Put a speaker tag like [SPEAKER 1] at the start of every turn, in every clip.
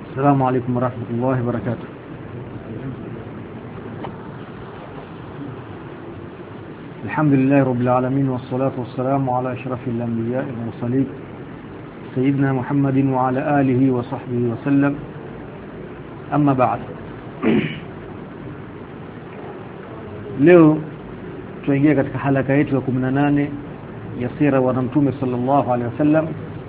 [SPEAKER 1] السلام عليكم ورحمة الله وبركاته. الحمد لله رب العالمين، والصلاة والسلام على أشرف الأنبياء والمرسلين سيدنا محمد وعلى آله وصحبه وسلم. أما بعد، leo tuingia katika halaka yetu ya 18 ya sira wa Mtume sallallahu alaihi wasallam,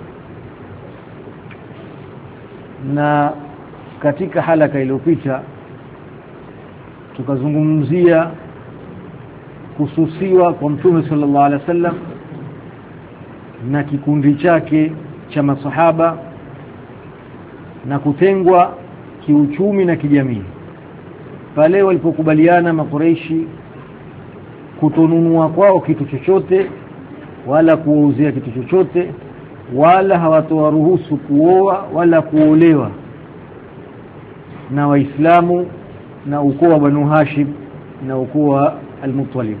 [SPEAKER 1] na katika halaka iliyopita tukazungumzia kususiwa kwa Mtume sallallahu alaihi wasallam na kikundi chake cha masahaba na kutengwa kiuchumi na kijamii pale walipokubaliana Makureishi kutonunua kwao kitu chochote wala kuuzia kitu chochote, wala hawatowaruhusu kuoa wala kuolewa na Waislamu na ukoo wa Banu Hashim na ukoo wa Al-Muttalib.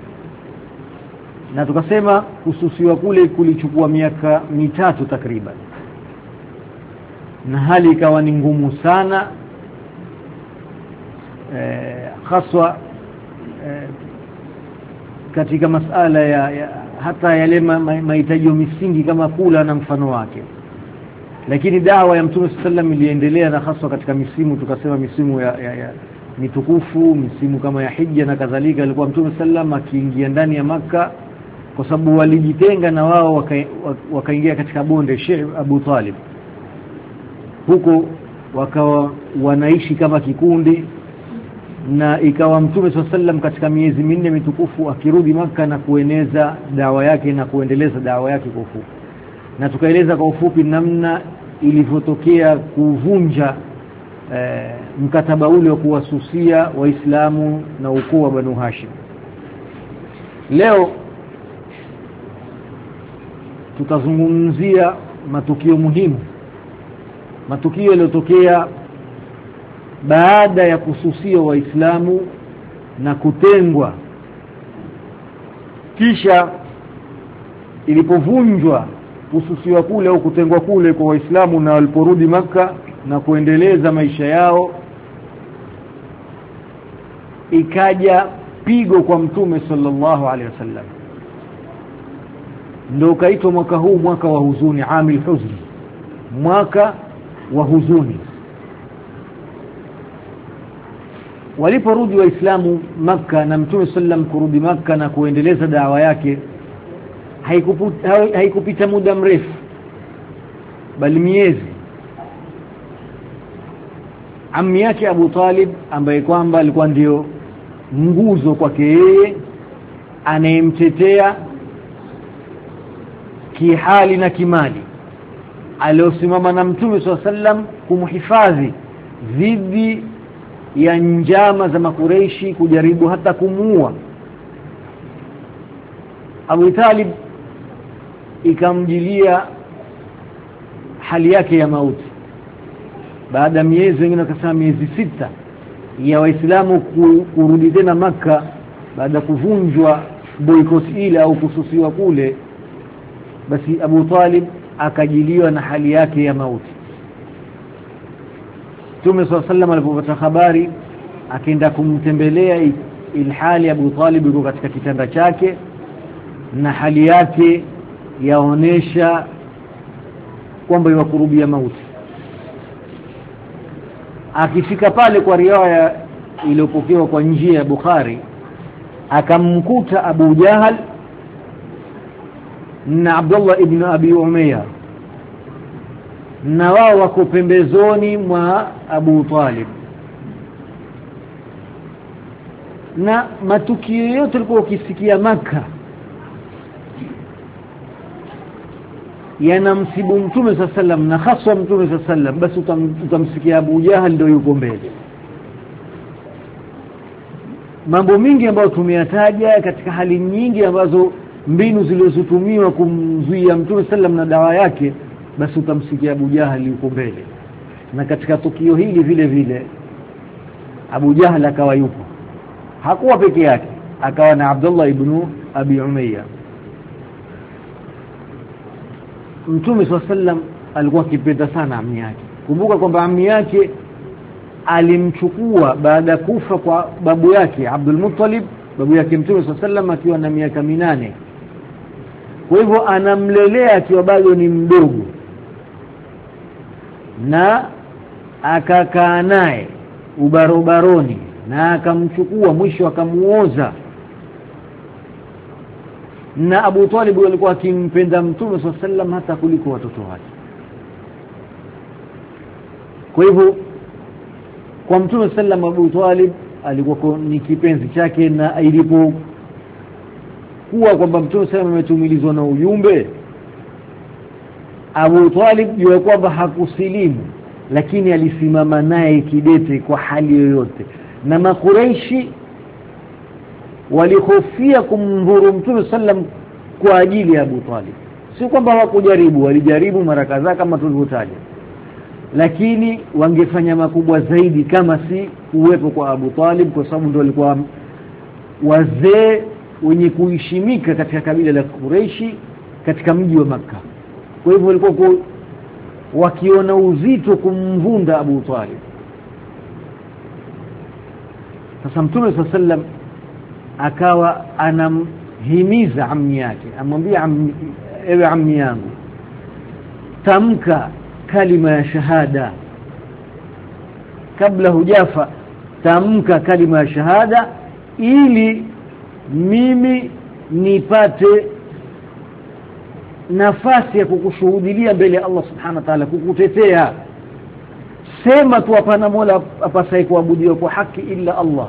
[SPEAKER 1] Na tukasema kususiwa kule kulichukua miaka 3 takriban, na hali ikawa ni ngumu sana, haswa katika masala ya hata yale mahitaji misingi kama kula na mfano wake. Lakini dawa ya Mtume sallam iliendelea, na haswa katika misimu, tukasema misimu ya mitukufu, misimu kama ya Hija na kadhalika, alikuwa Mtume sallam akiingia ndani ya Makka, kwa sababu walijitenga na wao wakaingia katika bonde Sheikh Abu Talib. Huko wakawa wanaishi kama kikundi, na ikawa Mtume sallam katika miezi 4 mitukufu akirudi Makka na kueneza dawa yake na kuendeleza dawa yake kwa ufupi. Na tukaeleza kwa ufupi namna ilivyotokea kuvunja mkataba ule wa kuwasusia Waislamu na ukoo wa Banu Hashim. Leo tutazungumzia matukio muhimu, matukio yaliyotokea baada ya kususia Waislamu na kutengwa, kisha ilipovunjwa kususiwa kule au kutengwa kule kwa Waislamu, na waliporudi Makka na kuendeleza maisha yao, ikaja pigo kwa Mtume sallallahu alaihi wasallam. Ndio kaitwa mwaka huu mwaka wa huzuni, amil huzni, mwaka wa huzuni. Waliporudi Waislamu Makka na Mtume sallam kurudi Makka na kuendeleza dawa yake, haikupita muda mrefu, bali miezi, ammi yake Abu Talib, ambaye kwamba alikuwa ndio nguzo kwake yeye, anayemtetea kihali na kimali, aliosimama na Mtume sallam kumhifadhi dhidi ya njama za Makureishi kujaribu hata kumuua. Abu Talib ikamjilia hali yake ya mauti baada ya miezi, wengine wakasema miezi 6 ya Waislamu kurudi tena Makka baada kuvunjwa boycott ile au kususiwa kule. Basi Abu Talib akajiliwa na hali yake ya mauti. Mtume sallam alipopata habari akaenda kumtembelea, ilhali Abu Talib yuko katika kitanda chake na hali yake yaonesha kwamba yakurubia mauti. Akifika pale, kwa riwaya iliyopokewa kwa njia ya Bukhari, akamkuta Abu Jahal na Abdullah ibn Abi Umayya, na wao wako pembezoni mwa Abu Talib. Na matukio yote yalikuwa ukisikia Makka yanamsibu Mtume sallam, na hasa Mtume sallam, basi utamsikia Abu Jahal ndio yuko mbele. Mambo mingi ambayo tumeyataja katika hali nyingi ambazo mbinu zilizotumiwa kumzuia Mtume sallam na dawa yake, basi utamsikia Abu Jahal yuko mbele. Na katika tukio hili vile vile Abu Jahal akawa yupo, hakuwa peke yake, akawa na Abdullah ibn Abi Umayya. Mtume sallam alikuwa akipenda sana ammi yake, Kumbuka kwamba ammi yake alimchukua baada kufa kwa babu yake Abdul Muttalib, babu yake Mtume sallam akiwa na miaka 8. Kwa hivyo anamlelea akiwa bado ni mdogo, na akakaa naye ubarobaroni na akamchukua, mwisho akamuoza. Na Abu Talib alikuwa akimpenda Mtume sallam hata kuliko watoto wake. Kwa hivyo kwa Mtume sallam Abu Talib alikuwa ni kipenzi chake, na ilipokuwa kwamba Mtume sallam ametumilizwa na ujumbe, Abu Talib yeye kwamba hakusilimu, lakini alisimama naye kidete kwa hali yoyote. Na Makuraishi walihofia kumdhuru Mtume sallam kwa ajili ya Abu Talib. Si kwamba hawakujaribu, walijaribu mara kadhaa kama tulivyotaja, lakini wangefanya makubwa zaidi kama si kuwepo kwa Abu Talib, kwa sababu ndio walikuwa wazee wenye kuheshimika katika kabila la Quraishi katika mji wa Makka. Kwa hivyo walikuwa wakiona uzito kumvunda Abu Talib. Sasa Mtume sallam akawa anamhimiza ammi yake, amwambia ewe ammi yangu, tamka kalima ya shahada kabla hujafa, tamka kalima ya shahada ili mimi nipate nafasi ya kukushuhudia mbele ya Allah subhanahu wa ta'ala, kukutetea. Sema tu hapana mola apasaye kuabudiwa kwa haki illa Allah.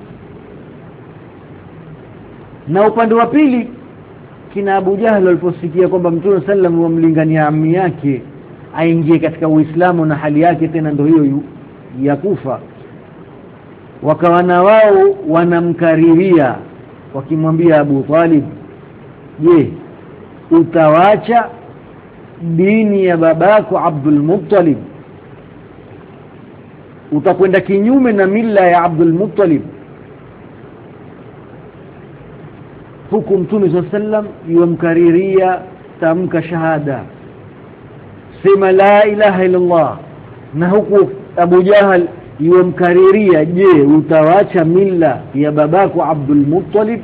[SPEAKER 1] Na upande wa pili, kina Abu Jahl aliposikia kwamba Mtume sallam wamlingania ammi yake aingie katika Uislamu na hali yake tena ndio hiyo ya kufa, wakawa na wao wanamkariria wakimwambia Abu Talib, je, utawacha dini ya babako Abdul Muttalib? Utakwenda kinyume na mila ya Abdul Muttalib? Huku Mtume sallam yumkariria tamka shahada, sema la ilaha illa Allah, na huku Abu Jahal yumkariria, je, utawacha mila ya babako Abdul Muttalib?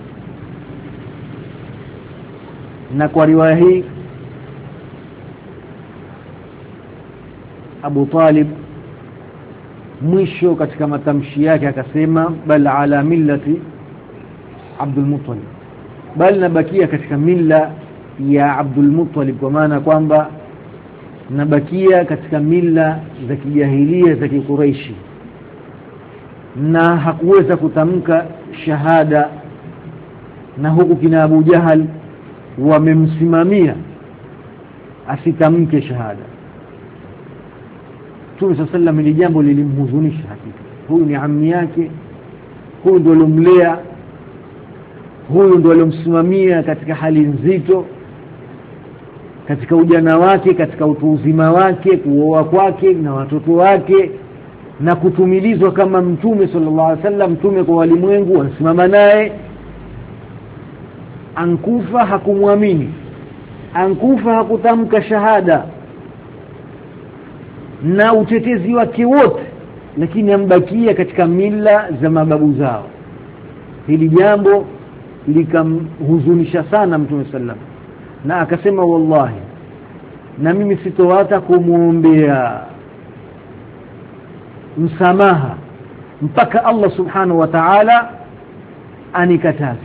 [SPEAKER 1] Na kwa riwaya hii Abu Talib mwisho katika matamshi yake akasema, bal ala millati Abdul Muttalib, bal nabakia katika mila ya Abdul Muttalib, kwa maana kwamba nabakia katika mila za kijahilia za Quraishi. Na hakuweza kutamka shahada, na huku kina Abu Jahal wamemsimamia asitamke shahada. Mtume sallam ni jambo lilimhuzunisha hakika. Huyu ni ammi yake, huyu ndio alomlea, huyu ndio alomsimamia katika hali nzito, katika ujana wake, katika utu uzima wake, kuoa kwake na watoto wake, na kutumilizwa kama Mtume sallallahu alaihi wasallam, mtume kwa walimwengu, wanasimama naye. Ankufa hakumwamini, ankufa hakutamka shahada na utetezi wake wote, lakini ambakia katika mila za mababu zao. Hili jambo likamhuzunisha sana Mtume sallam, na akasema wallahi, na mimi sitowata kumuombea msamaha mpaka Allah subhanahu wa ta'ala anikataze.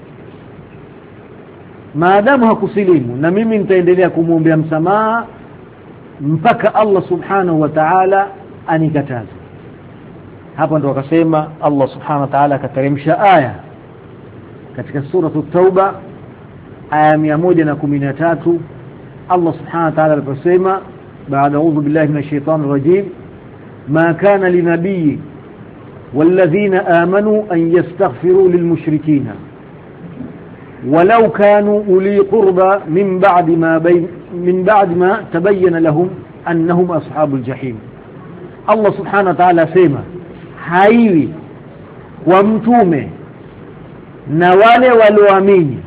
[SPEAKER 1] Maadamu hakusilimu, na mimi nitaendelea kumuombea msamaha mpaka Allah subhanahu wa ta'ala anikataze. Hapa ndo akasema Allah subhanahu wa ta'ala akateremsha aya katika sura at-Tauba aya 113. Allah subhanahu wa ta'ala aliposema baada a'udhu billahi minash shaitani rajim, ma kana linabiyyi walladhina amanu an yastaghfiru lilmushrikina walau kanu uli qurba min ba'di ma tabayyana lahum annahum ashabul jahim. Allah subhanahu wa ta'ala sema haiwi kwa mtume na wale walioamini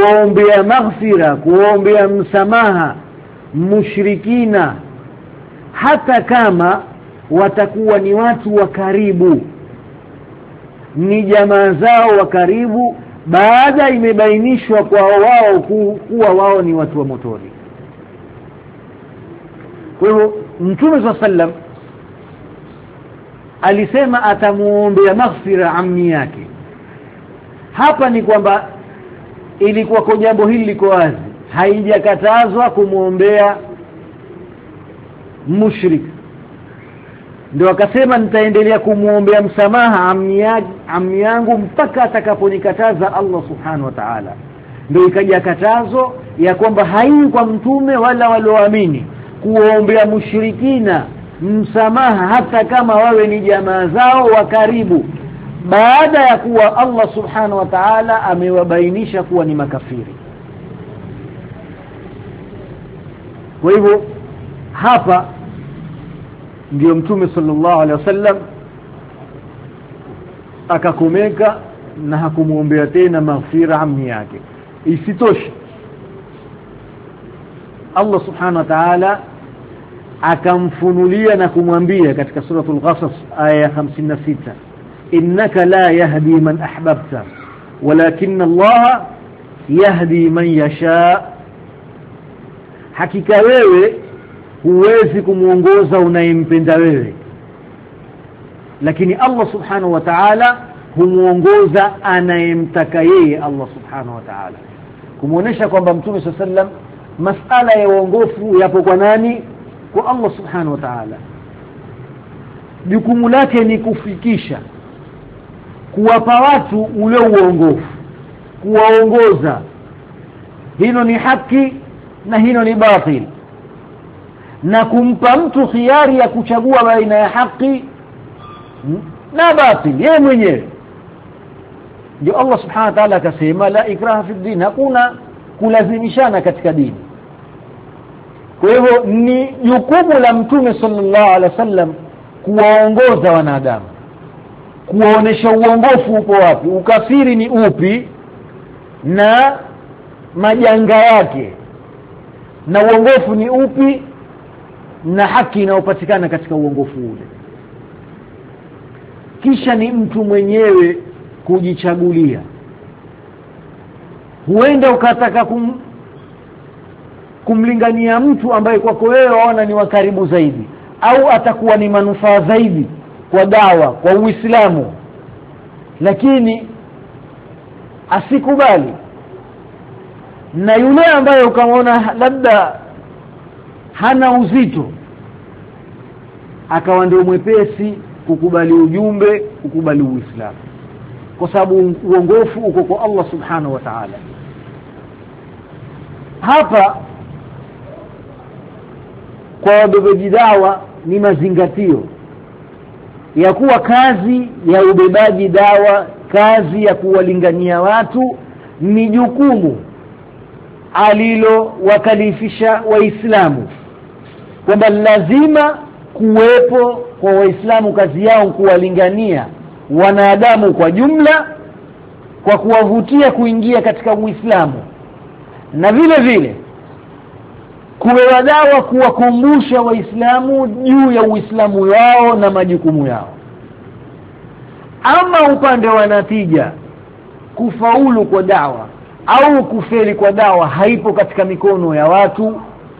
[SPEAKER 1] kuombea maghfira, kuombea msamaha mushrikina hata kama watakuwa ni watu wa karibu, ni jamaa zao wa karibu, baada imebainishwa kwa wao kuwa wao ni watu wa motoni. Kwa hivyo Mtume sallam alisema atamuombea maghfira ammi yake. Hapa ni kwamba ilikuwa kwa jambo hili liko wazi, haijakatazwa kumuombea mushrik. Ndio akasema nitaendelea kumuombea msamaha ammi yangu mpaka atakaponikataza Allah subhanahu wa ta'ala. Ndio ikaja katazo ya kwamba hai kwa mtume wala walioamini kuombea mushrikina msamaha hata kama wawe ni jamaa zao wa karibu, baada ya kuwa Allah subhanahu wa ta'ala amewabainisha kuwa ni makafiri. Kwa hivyo hapa ndio Mtume sallallahu alaihi wasallam akakomeka na hakumuombea tena maghfira ammi yake. Isitoshe Allah subhanahu wa ta'ala akamfunulia na kumwambia katika suratul Qasas aya 56, innaka la yahdi man ahbabta walakin Allah yahdi man yasha, hakika wewe huwezi kumuongoza unayempenda wewe, lakini Allah subhanahu wa ta'ala humuongoza anayemtaka yeye Allah subhanahu wa ta'ala, kumuonesha kwamba Mtume sallam masala ya uongofu yapo kwa nani? Kwa Allah subhanahu wa ta'ala. Jukumu lake ni kufikisha, kuwapa watu ule uongofu, kuwaongoza, hilo ni haki na hilo ni batil, na kumpa mtu khiari ya kuchagua baina ya haki na batil yeye mwenyewe. Ndio Allah subhanahu wa ta'ala akasema la ikraha fi din, hakuna kulazimishana katika dini. Kwa hivyo ni jukumu la Mtume sallallahu alaihi wasallam kuwaongoza wanadamu, kuwaonesha uongofu upo wapi, ukafiri ni upi na majanga yake, na uongofu ni upi na haki inayopatikana katika uongofu ule. Kisha ni mtu mwenyewe kujichagulia. Huenda ukataka kumlingania mtu ambaye kwako wewe waona ni wa karibu zaidi, au atakuwa ni manufaa zaidi kwa dawa, kwa Uislamu, lakini asikubali. Na yule ambaye ukamwona labda hana uzito, akawa ndio mwepesi kukubali ujumbe, kukubali Uislamu, kwa sababu uongofu uko kwa Allah subhanahu wa ta'ala. Hapa kwa wabebaji dawa ni mazingatio ya kuwa kazi ya ubebaji dawa, kazi ya kuwalingania watu ni jukumu alilo wakalifisha Waislamu, kwamba lazima kuwepo kwa Waislamu kazi yao kuwalingania wanadamu kwa jumla, kwa kuwavutia kuingia katika Uislamu, na vile vile kuwa dawa kuwakumbusha Waislamu juu ya Uislamu wao na majukumu yao. Ama upande wa natija, kufaulu kwa dawa au kufeli kwa dawa haipo katika mikono ya watu,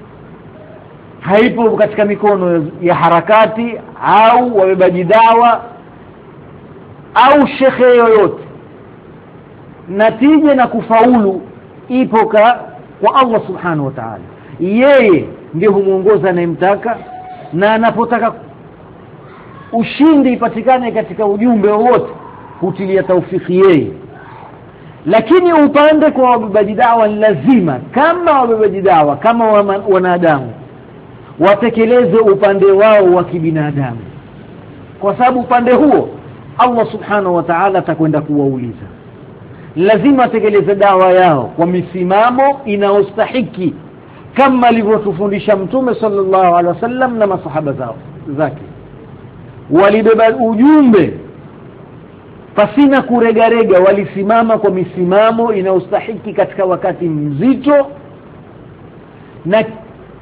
[SPEAKER 1] haipo katika mikono ya harakati au wabebaji dawa au shekhe yoyote. Natija na kufaulu ipo kwa Allah subhanahu wa ta'ala. Yeye ndiye humuongoza anayemtaka, na anapotaka ushindi ipatikane katika ujumbe wowote hutilia taufiki yeye. Lakini upande kwa wabebaji dawa lazima, kama wabebaji dawa, kama wanadamu, watekeleze upande wao wa kibinadamu, kwa sababu upande huo Allah subhanahu wa ta'ala atakwenda kuwauliza. Lazima tekeleze dawa yao kwa misimamo inaostahiki, kama alivyotufundisha Mtume sallallahu alaihi wasallam na masahaba zake. Walibeba ujumbe pasina kuregarega, walisimama kwa misimamo inaostahiki katika wakati mzito, na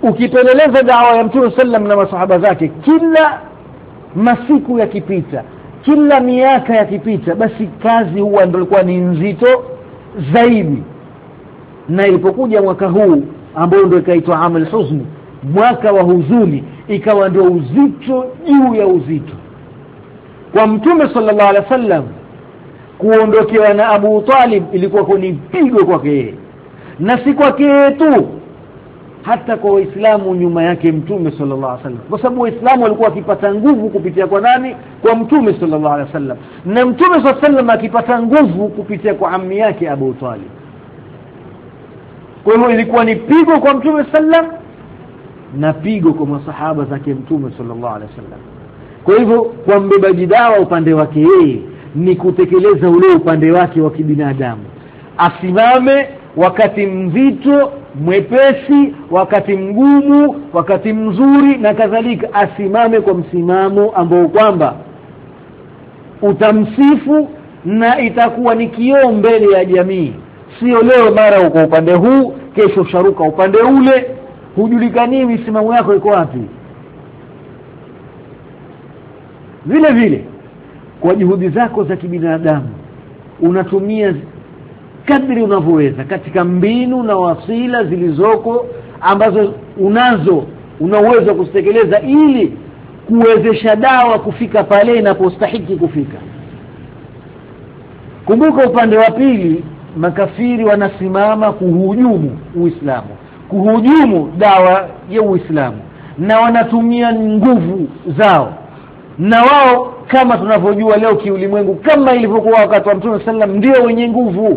[SPEAKER 1] ukipeleleza dawa ya Mtume sallam na masahaba zake, kila masiku yakipita, kila miaka yakipita, basi kazi huwa ndio ilikuwa ni nzito zaidi. Na ilipokuja mwaka huu ambao ndio ikaitwa Amul Huzni, mwaka wa huzuni, ikawa ndio uzito juu ya uzito kwa Mtume sallallahu alaihi wasallam. Kuondokewa na Abu Talib ilikuwa ni pigo kwake, na si kwake tu, hata kwa Waislamu nyuma yake Mtume sallallahu alaihi wasallam, kwa sababu Waislamu walikuwa wakipata nguvu kupitia kwa nani? Kwa Mtume sallallahu alaihi wasallam, na Mtume sallallahu alaihi wasallam akipata nguvu kupitia kwa ammi yake Abu Talib. Kwa hiyo ilikuwa ni pigo kwa Mtume sallam na pigo kwa masahaba zake Mtume sallallahu alaihi wasallam. Kwa hivyo kwa mbebaji dawa upande wake yeye ni kutekeleza ule upande wake wa kibinadamu, asimame wakati mzito, mwepesi, wakati mgumu, wakati mzuri na kadhalika, asimame kwa msimamo ambao kwamba utamsifu na itakuwa ni kioo mbele ya jamii. Sio leo mara uko upande huu, kesho sharuka upande ule, hujulikani misimamo yako iko wapi. Vile vile kwa juhudi zako za kibinadamu unatumia kadri unavyoweza katika mbinu na wasila zilizoko ambazo una uwezo wa kustekeleza ili kuwezesha dawa kufika pale inapostahili kufika. Kumbuka upande wa pili makafiri wanasimama kuhujumu Uislamu, kuhujumu dawa ya Uislamu, na wanatumia nguvu zao. Na wao kama tunavyojua leo kiulimwengu, kama ilivyokuwa wakati wa Mtume sallam, ndio wenye nguvu.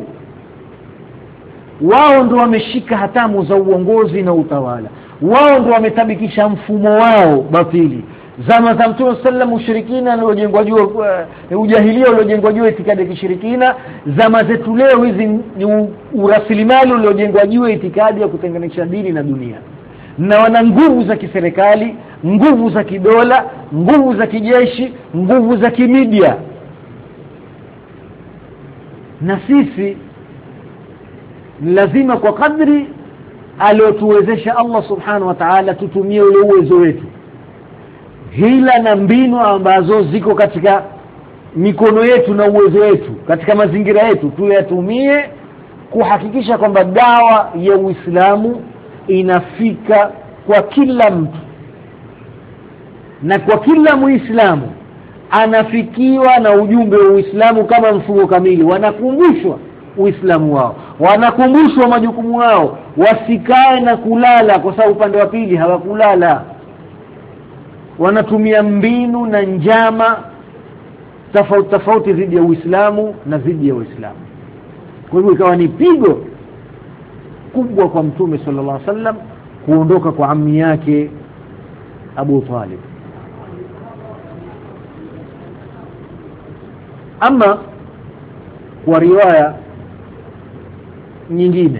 [SPEAKER 1] Wao ndio wameshika hatamu za uongozi na utawala, wao ndio wametabikisha mfumo wao batili. Zama za Mtume sallam ushirikina uliojengwa juu, ujahilia uliojengwa juu itikadi ya kishirikina. Zama zetu leo hizi ni urasilimali uliojengwa juu itikadi ya kutenganisha dini na dunia. Na wana nguvu za kiserikali, nguvu za kidola, nguvu za kijeshi, nguvu za kimedia. Na sisi lazima kwa kadri aliotuwezesha Allah subhanahu wa ta'ala tutumie ule uwezo wetu, hila na mbinu ambazo ziko katika mikono yetu na uwezo wetu katika mazingira yetu, tuyatumie kuhakikisha kwamba dawa ya Uislamu inafika kwa kila mtu, na kwa kila Muislamu anafikiwa na ujumbe wa Uislamu kama mfumo kamili. Wanakumbushwa Uislamu wao, wanakumbushwa majukumu yao, wasikae na kulala, kwa sababu upande wa pili hawakulala. Wanatumia mbinu na njama tofauti dhidi ya Uislamu na dhidi ya Uislamu. Kwa hivyo ikawa ni pigo kubwa kwa Mtume sallallahu alaihi wasallam kuondoka kwa ammi yake Abu Talib. Ama kwa riwaya nyingine,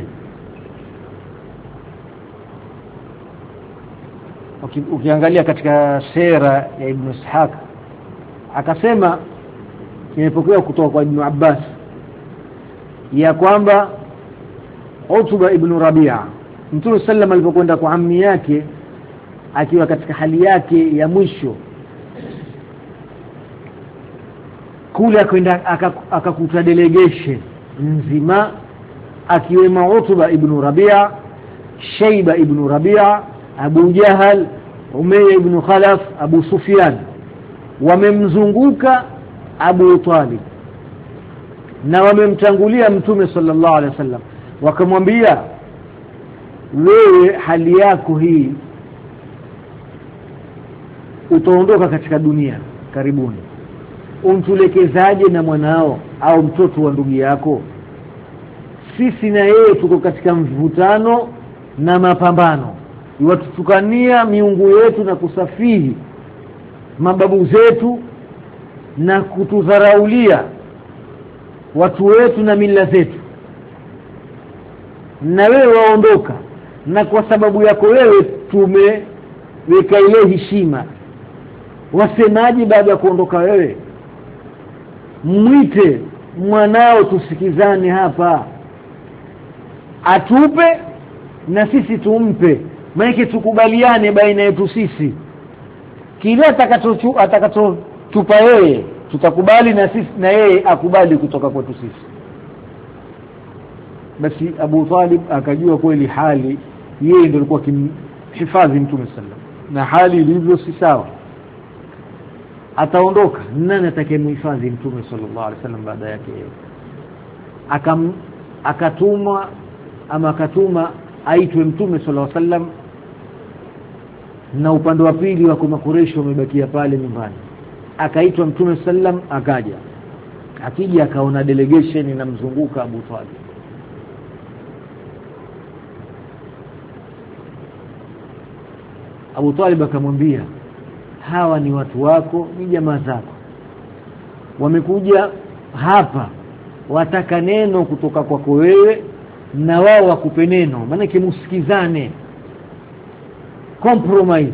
[SPEAKER 1] ukiangalia katika sera ya Ibn Ishaq, akasema kimepokea kutoka kwa Ibn Abbas ya kwamba Utba ibn Rabi'a, Mtume sallam alipokwenda kwa ammi yake akiwa katika hali yake ya mwisho kule, akaenda akakuta delegation nzima akiwemo Utba ibn Rabi'a, Shayba ibn Rabi'a, Abu Jahal, Umayya ibn Khalaf, Abu Sufyan, wamemzunguka Abu Talib na wamemtangulia Mtume sallallahu alaihi wasallam, wakamwambia, wewe hali yako hii utaondoka katika dunia karibuni, umtulekezaje na mwanao au mtoto wa ndugu yako? Sisi na yeye tuko katika mvutano na mapambano, watutukania miungu yetu na kusafihi mababu zetu na kutudharaulia watu wetu na mila zetu, na wewe waondoka, na kwa sababu yako wewe tumeweka ile heshima. Wasemaji baada ya kuondoka wewe? Mwite mwanao tusikizane hapa, atupe na sisi tumpe, maana tukubaliane baina yetu sisi, kile atakachotupa yeye tutakubali na sisi, na yeye akubali kutoka kwetu sisi. Basi Abu Talib akajua kweli hali yeye ndio alikuwa kimhifadhi Mtume sallam, na hali ilivyo si sawa, ataondoka nani atakayemhifadhi Mtume sallallahu alaihi wasallam baada yake? akatuma aitwe Mtume sallallahu alaihi wasallam, na upande wa pili wa Quraysh wamebakia pale nyumbani. Akaitwa Mtume sallam, akaja, akija akaona delegation inamzunguka Abu Talib. Abu Talib akamwambia, hawa ni watu wako, ni jamaa zako, wamekuja hapa wataka neno kutoka kwako wewe, na wao wakupe neno, maana kimsikizane, compromise,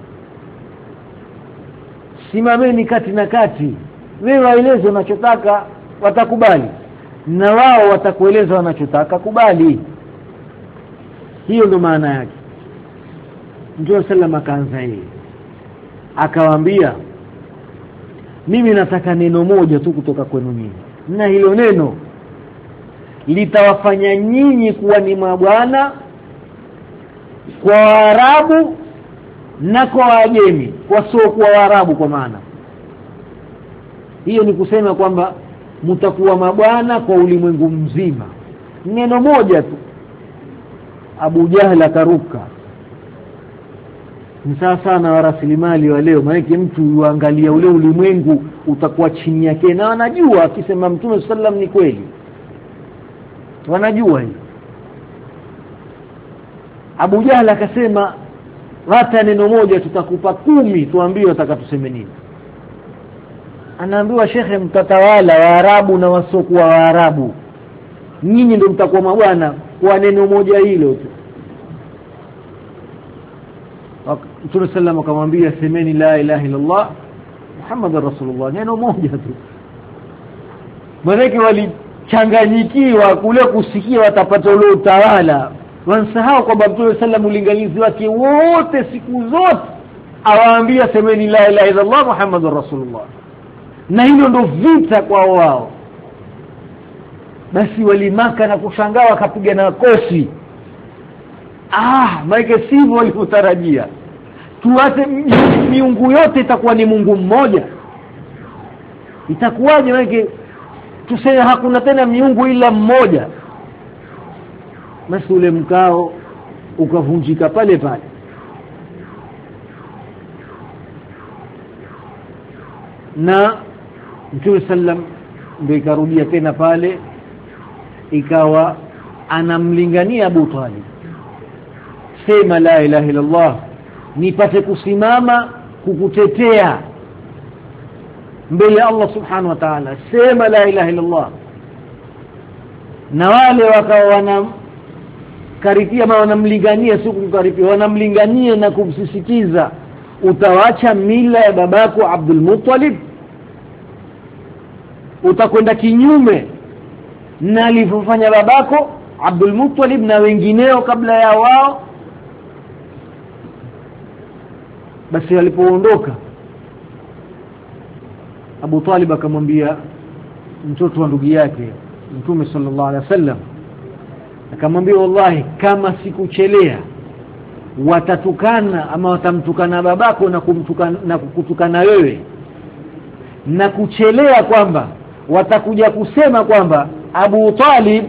[SPEAKER 1] simameni kati na kati, wewe waeleze unachotaka, watakubali, na wao watakueleza wanachotaka, kubali. Hiyo ndo maana yake. Mtume sallam akaanza yeye, akawaambia, mimi nataka neno moja tu kutoka kwenu nyinyi, na hilo neno litawafanya nyinyi kuwa ni mabwana kwa Waarabu na kwa Waajemi, kwa sio kwa Waarabu. Kwa maana hiyo ni kusema kwamba mtakuwa mabwana kwa ulimwengu mzima. Neno moja tu. Abu Jahl akaruka. Ni sasa na rasilimali wa leo, maana mtu yuangalia ule ulimwengu utakuwa chini yake, na wanajua akisema Mtume sallam ni kweli, wanajua hii. Abu Jahl akasema, hata neno moja tutakupa 10, tuambie utakatuseme nini. Anaambiwa, shekhe, mtatawala Waarabu na wasiokuwa Waarabu, nyinyi ndio mtakuwa mabwana kwa neno moja hilo tu. Mtume sallam akamwambia, semeni la ilaha illa Allah Muhammadur Rasulullah, neno moja tu. Maana walichanganyikiwa kule kusikia watapata ule utawala, wansahau kwamba Mtume sallam ulinganizi wake wote siku zote awaambia semeni la ilaha illa Allah Muhammadur Rasulullah, na hilo ndo vita kwa wao. Basi walimaka na kushangaa, wakapiga na kofi. Maana sivyo walivyotarajia. Tuache miungu yote itakuwa ni Mungu mmoja, itakuwaje? Maana tuseme hakuna tena miungu ila mmoja. Basi ule mkao ukavunjika pale pale. Na Mtume sallam ndio ikarudia tena pale, ikawa anamlingania Abu Talib, sema la ilaha illa Allah nipate kusimama kukutetea mbele ya Allah subhanahu wa ta'ala, sema la ilaha illa Allah. Na wale wakawa wanakaripia, ma wanamlingania, sio kumkaripia, wanamlingania na kumsisitiza, utawacha mila ya babako Abdul Muttalib, utakwenda kinyume na alivyofanya babako Abdul Muttalib na wengineo kabla ya wao. Basi alipoondoka Abu Talib akamwambia mtoto wa ndugu yake Mtume sallallahu alaihi wasallam, akamwambia, wallahi kama sikuchelea watatukana ama watamtukana babako na kukutukana wewe, na kuchelea kwamba watakuja kusema kwamba Abu Talib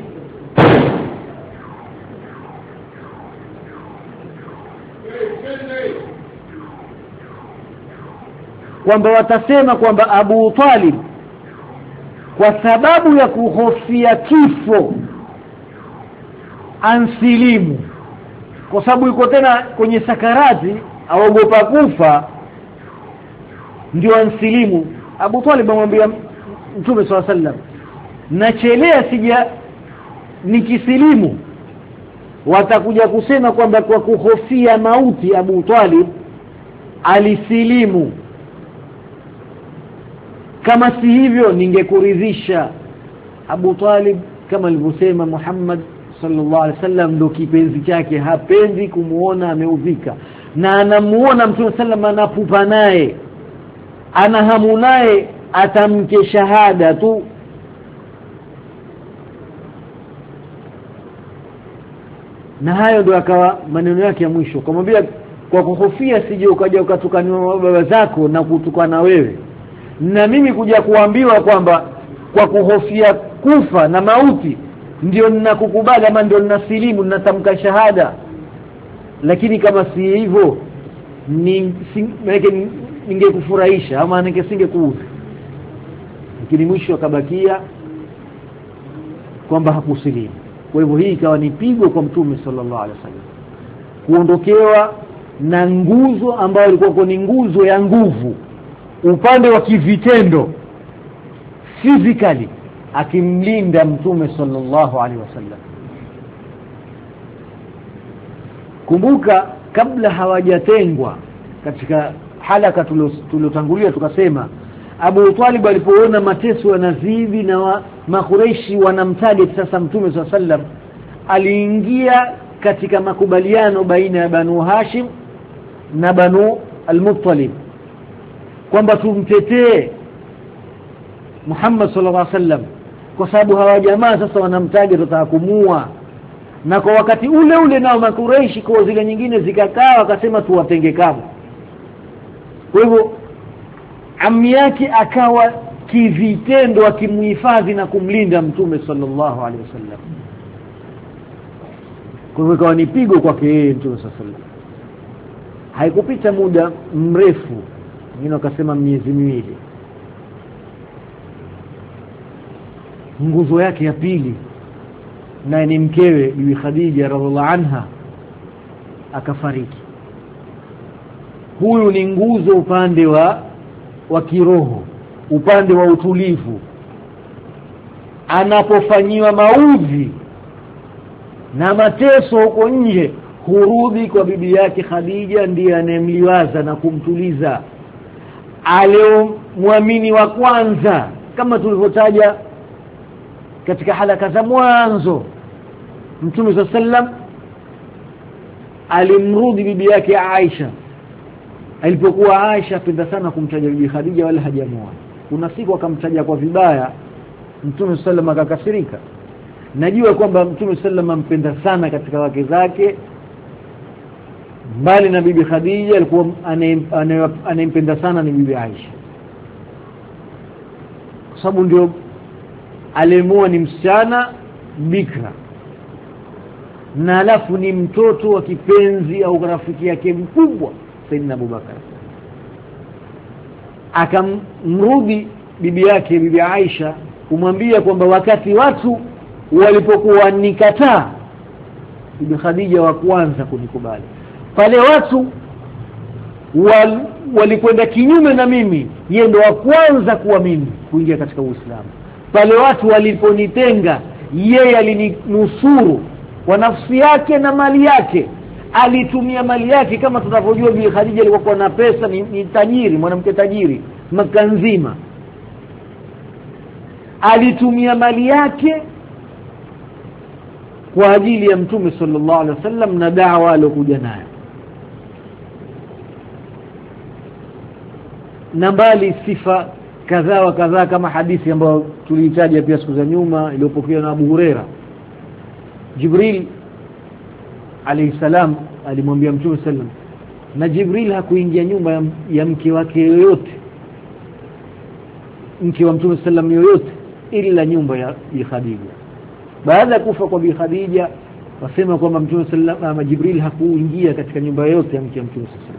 [SPEAKER 1] watasema kwamba Abu Talib kwa sababu ya kuhofia kifo ansilimu, kwa sababu yuko tena kwenye sakarati, aogopa kufa, ndio ansilimu. Abu Talib amwambia Mtume sallallahu alaihi wasallam, nachelea sija nikisilimu watakuja kusema kwamba kwa kuhofia mauti Abu Talib alisilimu, kama si hivyo ningekuridhisha. Abu Talib kama alivyosema Muhammad sallallahu alaihi wasallam ndo kipenzi chake, hapendi kumuona ameudhika, na anamuona Mtume sallam anapupa naye, ana hamu naye atamke shahada tu. Na hayo ndio akawa maneno yake ya mwisho, kumwambia kwa kuhofia sije ukaja ukatukana baba zako na kutukana wewe, na mimi kuja kuambiwa kwamba kwa kuhofia kufa na mauti ndio ninakukubali ama ndio ninasilimu ninatamka shahada, lakini kama si hivyo ningekufurahisha ama ningesingekuudhi. Lakini mwisho akabakia kwamba hakusilimu. Kwa hivyo hii ikawa ni pigo kwa Mtume sallallahu alaihi wasallam, kuondokewa na nguzo ambayo ilikuwa ni nguzo ya nguvu upande wa kivitendo physically, akimlinda Mtume sallallahu alaihi wasallam. Kumbuka kabla hawajatengwa katika halaka tuliotangulia tukasema Abu Talib alipoona mateso yanazidi na Makureishi wanamtaja sasa Mtume sallallahu alaihi wasallam, aliingia katika makubaliano baina ya Banu Hashim na Banu al-Muttalib kwamba tumtetee Muhammad sallallahu alaihi wasallam, kwa sababu hawa jamaa sasa wanamtaja tutakumua. Na kwa wakati ule ule nao Makureishi kwa zile nyingine zikakaa wakasema tuwatenge kama. Kwa hivyo ammi yake akawa kivitendo akimhifadhi na kumlinda Mtume sallallahu alaihi wasallam. Kwa hivyo kwa ni pigo kwake yeye Mtume sallallahu alaihi wasallam. Haikupita muda mrefu, wengine wakasema miezi miwili, nguzo yake ya pili na ni mkewe Bibi Khadija radhiallahu anha akafariki. Huyu ni nguzo upande wa kiroho, upande wa utulivu. Anapofanyiwa maudhi na mateso huko nje, hurudi kwa bibi yake Khadija, ndiye anemliwaza na kumtuliza. Muamini wa kwanza kama tulivyotaja katika halaka za mwanzo, Mtume sallam alimrudi bibi yake Aisha. Alipokuwa Aisha apenda sana kumtaja bibi Khadija wala hajamuona, kuna siku akamtaja kwa vibaya, Mtume sallam akakasirika. Najua kwamba Mtume sallam ampenda sana katika wake zake, bali na bibi Khadija alikuwa anayempenda sana ni bibi Aisha, kwa sababu ndio aliyemuoa ni msichana bikra, na alafu ni mtoto wa kipenzi au rafiki yake mkubwa Sayyidina Abu Bakar. Akamrudi bibi yake bibi Aisha kumwambia kwamba wakati watu walipokuwa nikataa, bibi Khadija wa kwanza kunikubali. Pale watu walikwenda kinyume na mimi, yeye ndo wa kwanza kuamini kuingia katika Uislamu. Pale watu waliponitenga, yeye alinusuru kwa nafsi yake na mali yake. Alitumia mali yake, kama tunavyojua Bibi Khadija alikuwa na pesa, ni tajiri, mwanamke tajiri Makka nzima. Alitumia mali yake kwa ajili ya Mtume sallallahu alaihi wasallam na da'wa aliyokuja nayo. Na bali sifa kadhaa wa kadhaa, kama hadithi ambayo tulihitaji pia siku za nyuma iliyopokewa na Abu Huraira. Jibril alayhi salam alimwambia Mtume sallam, na Jibril hakuingia nyumba ya mke wake yoyote, mke wa Mtume sallam yoyote, ila nyumba ya Bi Khadija. Baada ya kufa kwa Bi Khadija wasema kwamba Mtume sallam ama Jibril hakuingia katika nyumba yote ya mke wa Mtume sallam.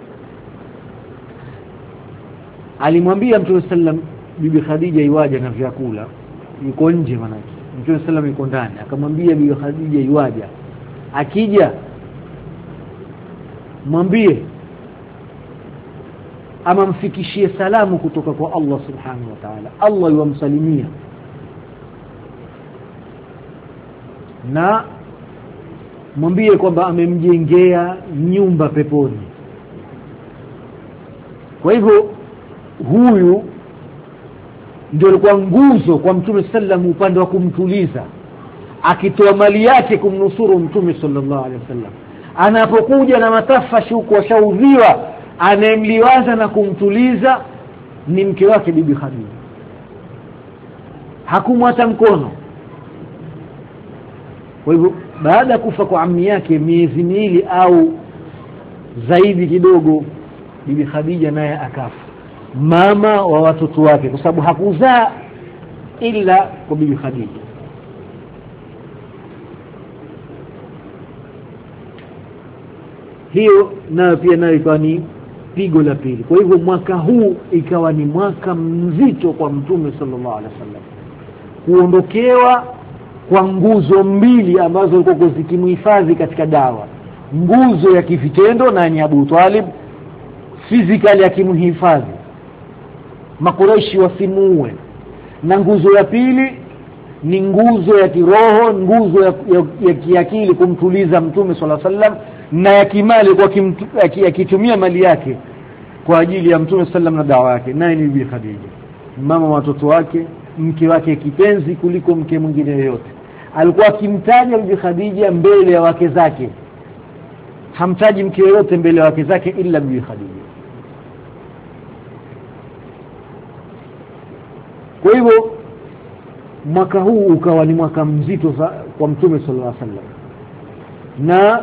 [SPEAKER 1] Alimwambia Mtume sallam Bibi Khadija iwaje na vyakula, yuko nje manake Mtume sallam yuko ndani. Akamwambia Bibi Khadija iwaje, akija mwambie ama mfikishie salamu kutoka kwa Allah subhanahu wa ta'ala, Allah yuamsalimia, na mwambie kwamba amemjengea nyumba peponi. Kwa hivyo huyu ndio alikuwa nguzo kwa Mtume sallam upande wa kumtuliza. akitoa mali yake kumnusuru mtume sallallahu alaihi wasallam. Anapokuja na matafashi huko washaudhiwa, anemliwaza na kumtuliza ni mke wake bibi Khadija. Hakumwata mkono. Kwa hivyo baada ya kufa kwa ammi yake miezi miwili au zaidi kidogo, bibi Khadija naye akafa, mama wa watoto wake, kwa sababu hakuzaa ila kwa bibi Khadija. Hiyo nayo pia nayo ikawa ni pigo la pili. Kwa hivyo mwaka huu ikawa ni mwaka mzito kwa mtume sallallahu alaihi wasallam, kuondokewa kwa nguzo mbili ambazo zilikuwa zikimhifadhi katika dawa. Nguzo ya kivitendo na ni Abu Talib, physically akimhifadhi Makuraishi wasimuue, na nguzo ya pili ni nguzo ya kiroho, nguzo ya kiakili kumtuliza mtume sallallahu alaihi wasallam, na ya kimali kwa akitumia mali yake kwa ajili ya mtume sallam na dawa yake. Naye ni bibi Khadija, mama wa watoto wake, mke wake kipenzi kuliko mke mwingine yoyote. Alikuwa akimtaja bibi Khadija mbele ya wake zake, hamtaji mke yoyote mbele ya wake zake ila bibi Khadija. Kwa hivyo mwaka huu ukawa ni mwaka mzito kwa mtume sallallahu alaihi wasallam, na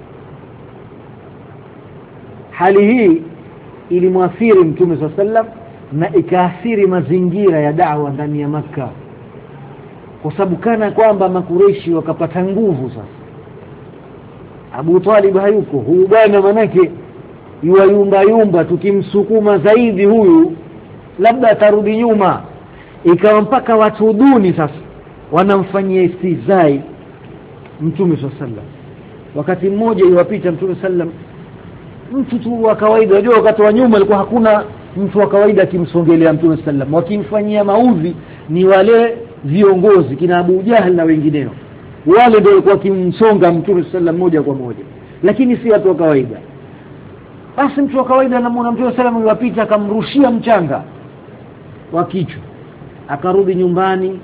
[SPEAKER 1] hali hii ilimwathiri mtume sallallahu alaihi wasallam na ikaathiri mazingira ya da'wa ndani ya Makka, kwa sababu kana kwamba Makureishi wakapata nguvu sasa. Abu Talib hayuko, huyu bwana manake yumba tukimsukuma zaidi huyu labda atarudi nyuma. Ikawa mpaka watu duni sasa wanamfanyia istizai mtume sallallahu alaihi wasallam. Wakati mmoja iwapita mtume sallam, mtu tu wa kawaida, unajua wakati wa nyuma alikuwa hakuna mtu wa kawaida akimsongelea mtume sallam, wakimfanyia maudhi ni wale viongozi kina Abu Jahl na wengineo, wale ndio walikuwa kimsonga mtume sallam moja kwa moja, lakini si watu wa kawaida. Basi mtu wa kawaida anamuona mtume sallam yupita, akamrushia mchanga wa kichwa, akarudi nyumbani,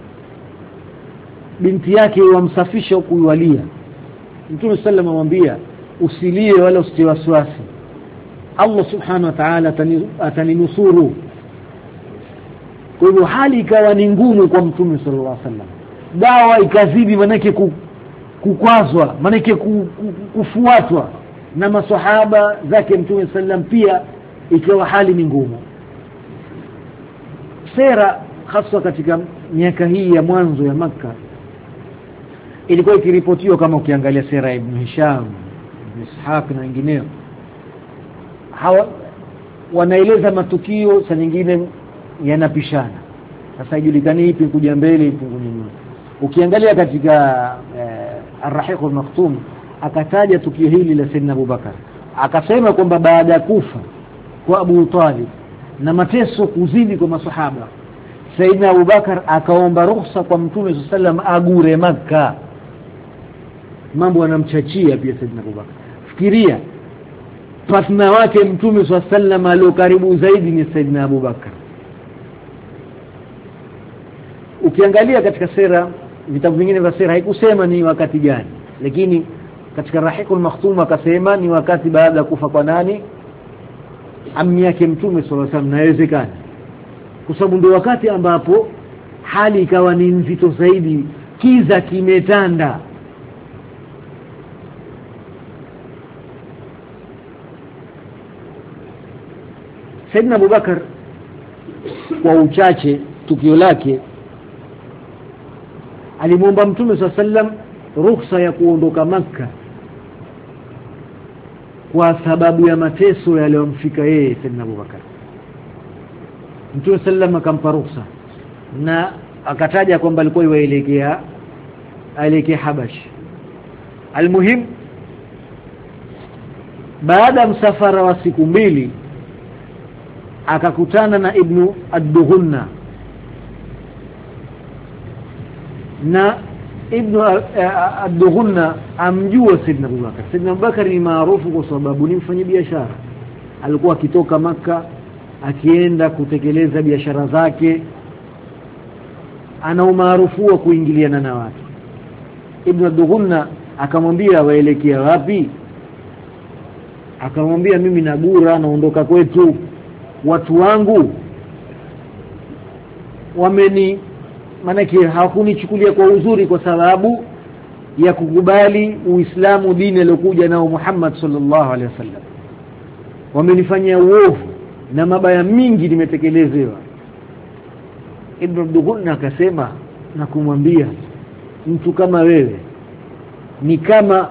[SPEAKER 1] binti yake wamsafisha huku yualia. Mtume sallam amwambia, usilie wala usitie wasiwasi, Allah subhanahu wa ta'ala ataninusuru. Kwa hivyo hali ikawa ni ngumu kwa mtume sallallahu alaihi wasallam, dawa ikazidi manake kukwazwa, manake kufuatwa na maswahaba zake mtume sallam, pia ikawa hali ni ngumu. Sera hasa katika miaka hii ya mwanzo ya Makka ilikuwa ikiripotiwa, kama ukiangalia sera ya Ibn Hisham, Ibn Ishaq na wengineo, hawa wanaeleza matukio saa nyingine yanapishana, sasa haijulikani ipi kuja mbele ipi nyuma. Ukiangalia katika Ar-Rahiq al-Maktum akataja tukio hili la Sayyidina Abu Bakar, akasema kwamba baada ya kufa kwa Abu Talib na mateso kuzidi kwa masahaba, Sayyidina Abu Bakar akaomba ruhusa kwa mtume sallam agure Makka. Mambo anamchachia pia Sayyidina Abu Bakar. Fikiria, partner wake mtume sallam alio karibu zaidi ni Sayyidina Abu Bakar. Ukiangalia katika sera, vitabu vingine vya sera haikusema ni wakati gani, lakini katika Rahiqul Maktum akasema ni wakati baada ya kufa kwa nani, ammi yake mtume sallallahu alaihi wasallam. Inawezekana kwa sababu ndio wakati ambapo hali ikawa ni nzito zaidi, kiza kimetanda. Sayyidina Abu Bakar kwa uchache tukio lake, alimwomba mtume sallallahu alaihi wasallam ruhusa ya kuondoka Makka kwa sababu ya mateso yaliyomfika yeye Sayyidina Abu Bakar. Mtume sallam akampa ruhusa na akataja kwamba alikuwa yuelekea Habash. Almuhim, baada msafara wa siku mbili akakutana na Ibn ad-Dughunna, na Ibn ad-Dughunna amjua Sayyidina Abu Bakar. Sayyidina Abu Bakar ni maarufu kwa sababu ni mfanyabiashara, alikuwa akitoka Makka akienda kutekeleza biashara zake, ana umaarufu wa kuingiliana na watu. Ibn Dughunna akamwambia waelekea wapi? Akamwambia mimi nagura naondoka kwetu, watu wangu manake hawakunichukulia kwa uzuri kwa sababu ya kukubali Uislamu, dini aliyokuja nao Muhammad sallallahu alaihi wasallam. Wamenifanyia uovu na mabaya mingi nimetekelezewa. Ibn Dughunna akasema na kumwambia, mtu kama wewe ni kama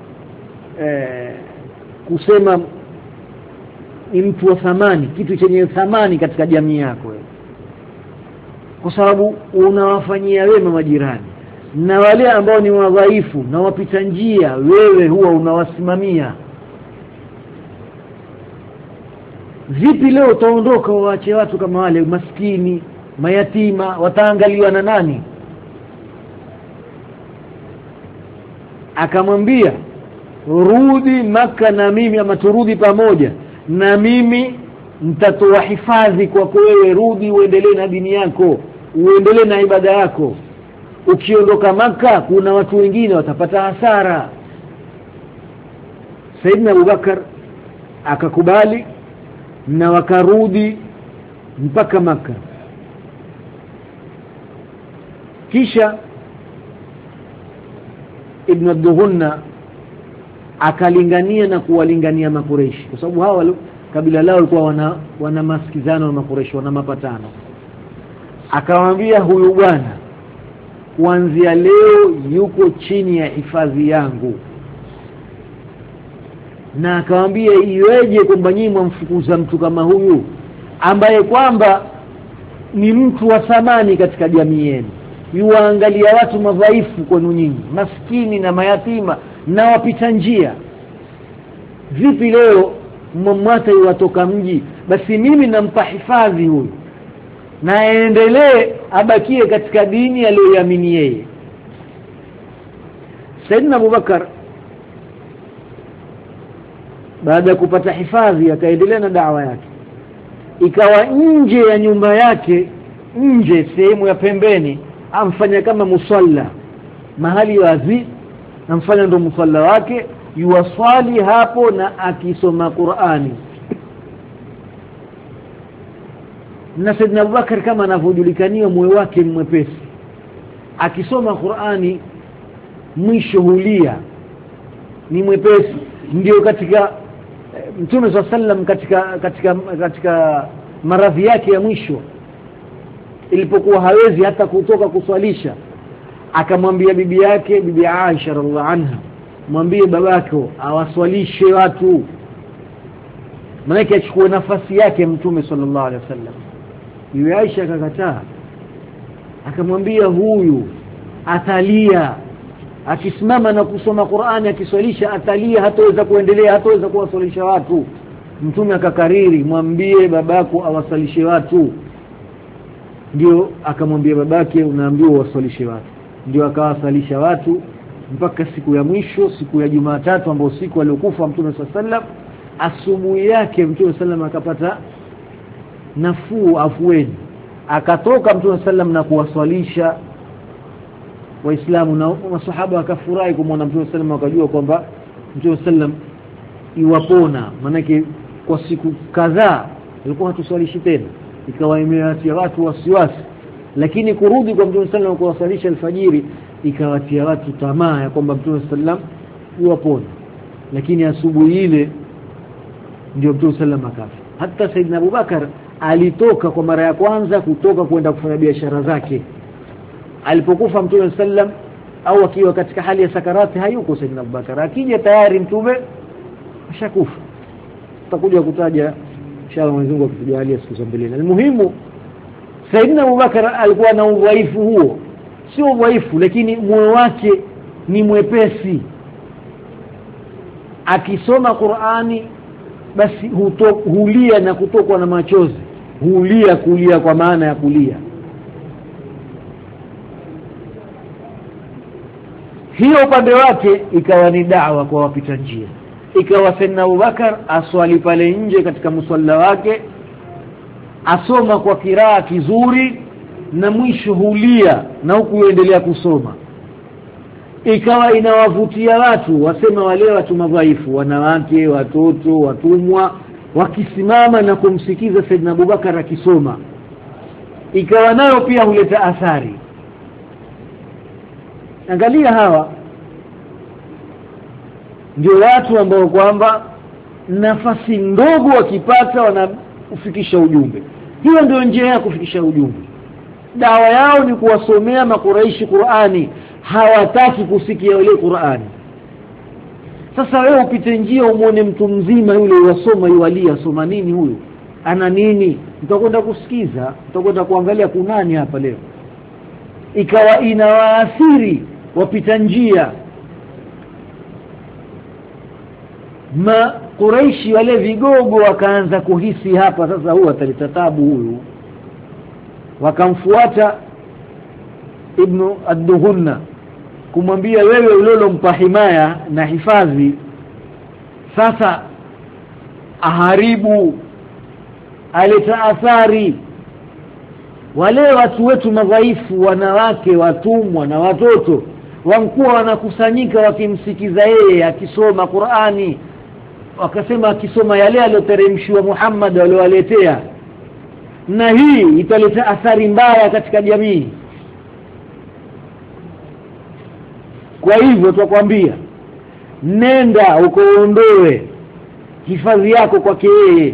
[SPEAKER 1] kusema ni mtu wa thamani, kitu chenye thamani katika jamii yako, kwa sababu unawafanyia wema majirani, na wale ambao ni wadhaifu na wapita njia wewe huwa unawasimamia. Vipi leo utaondoka waache watu kama wale maskini, mayatima, wataangaliwa na nani? Akamwambia, rudi Maka na mimi, ama turudi pamoja na mimi, nitatoa hifadhi kwa wewe. Rudi uendelee na dini yako, uendelee na ibada yako. Ukiondoka Maka kuna watu wengine watapata hasara. Saidina Abubakar akakubali na wakarudi mpaka Maka. Kisha Ibn Dughunna akalingania na kuwalingania Makureishi, kwa sababu hawa kabila lao walikuwa wana masikizano na Makureishi, wana mapatano. Akamwambia huyu bwana kuanzia leo yuko chini ya hifadhi yangu, na akamwambia iweje kwamba nyinyi mwamfukuza mtu kama huyu ambaye kwamba ni mtu wa thamani katika jamii yenu, yuangalia watu madhaifu kwenu nyinyi, maskini na mayatima na wapita njia. Vipi leo mmamwata yuwatoka mji? Basi mimi nampa hifadhi huyu na aendelee abakie katika dini aliyoamini yeye. Saidina Abubakar baada ya kupata hifadhi akaendelea na da'wa yake. Ikawa nje ya nyumba yake, nje sehemu ya pembeni, amfanya kama musalla, mahali wazi, amfanya ndo musalla wake, yuwaswali hapo na akisoma Qur'ani. Na Saidina Abubakar kama anavyojulikania moyo wake mwepesi, akisoma Qur'ani mwisho hulia, ni mwepesi. Ndio katika Mtume sallam katika maradhi yake ya mwisho, ilipokuwa hawezi hata kutoka kuswalisha, akamwambia bibi yake, bibi Aisha radhiallahu anha, mwambie babako awaswalishe watu, maana achukue nafasi yake Mtume sallallahu alaihi wasallam. Bibi Aisha akakataa, akamwambia huyu atalia akisimama na kusoma Qur'ani, akiswalisha atalia, hataweza kuendelea, hataweza kuwaswalisha watu. Mtume akakariri, mwambie babako awasalishe watu. Ndio akamwambia babake, unaambiwa waswalishe watu. Ndio akawasalisha watu mpaka siku ya mwisho, siku ya Jumatatu, ambayo siku aliyokufa Mtume sallam. Asubuhi yake Mtume sallam akapata nafuu, afueni, akatoka Mtume sallam na kuwaswalisha Waislamu, na masahaba wakafurahi kumwona Mtume sallam, wakajua kwamba Mtume sallam iwapona, manake kwa siku kadhaa alikuwa hatuswalishi tena, ikawa imewatia watu wasiwasi. Lakini kurudi kwa Mtume sallam kuwaswalisha alfajiri ikawatia watu tamaa ya kwamba Mtume sallam iwapona. Lakini asubuhi ile ndio Mtume sallam akafa. Hata Saidina Abubakar alitoka kwa mara ya kwanza kutoka kwenda kufanya biashara zake. Alipokufa Mtume sallam, au akiwa katika hali ya sakarati, hayuko Saidina Abubakar. Akija tayari Mtume ashakufa. Tutakuja kutaja inshallah Mwenyezi Mungu akitujalia siku za mbeleni. Almuhimu Saidina Abubakar alikuwa na udhaifu huo, sio udhaifu, lakini moyo wake ni mwepesi. Akisoma Qur'ani basi hulia na kutokwa na machozi, kulia kwa maana ya kulia. Hiyo upande wake ikawa ni da'wa kwa wapita njia. Ikawa Saidina Abubakar aswali pale nje katika musalla wake, asoma kwa kiraa kizuri, na mwisho hulia na huku endelea kusoma. ikawa inawavutia watu, wasema wale watu madhaifu, wanawake, watoto, watumwa, wakisimama na kumsikiza Saidna Abubakar akisoma, ikawa nayo pia huleta athari. Angalia, hawa ndio watu ambao kwamba nafasi ndogo wakipata wanafikisha ujumbe. Hiyo ndio njia ya kufikisha ujumbe. Dawa yao ni kuwasomea makuraishi Qur'ani, hawataki kusikia ile Qur'ani. Sasa wewe upite njia umuone mtu mzima yule wasoma yualia, soma nini huyu? Ana nini? Utakwenda kusikiza, utakwenda kuangalia kunani hapa leo. Ikawa inawaathiri wapita njia. Quraishi wale vigogo wakaanza kuhisi hapa sasa huyu ataleta tabu huyu. Wakamfuata Ibn ad-Dughunna kumwambia, wewe ulilompa himaya na hifadhi sasa aharibu, aleta athari. Wale watu wetu madhaifu, wanawake, watumwa na watoto, wankuwa wanakusanyika wakimsikiza yeye akisoma Qur'ani. Wakasema akisoma yale aliyoteremshiwa Muhammad aliowaletea, na hii italeta athari mbaya katika jamii. Kwa hivyo tukwambia, nenda ukoondoe hifadhi yako kwake yeye.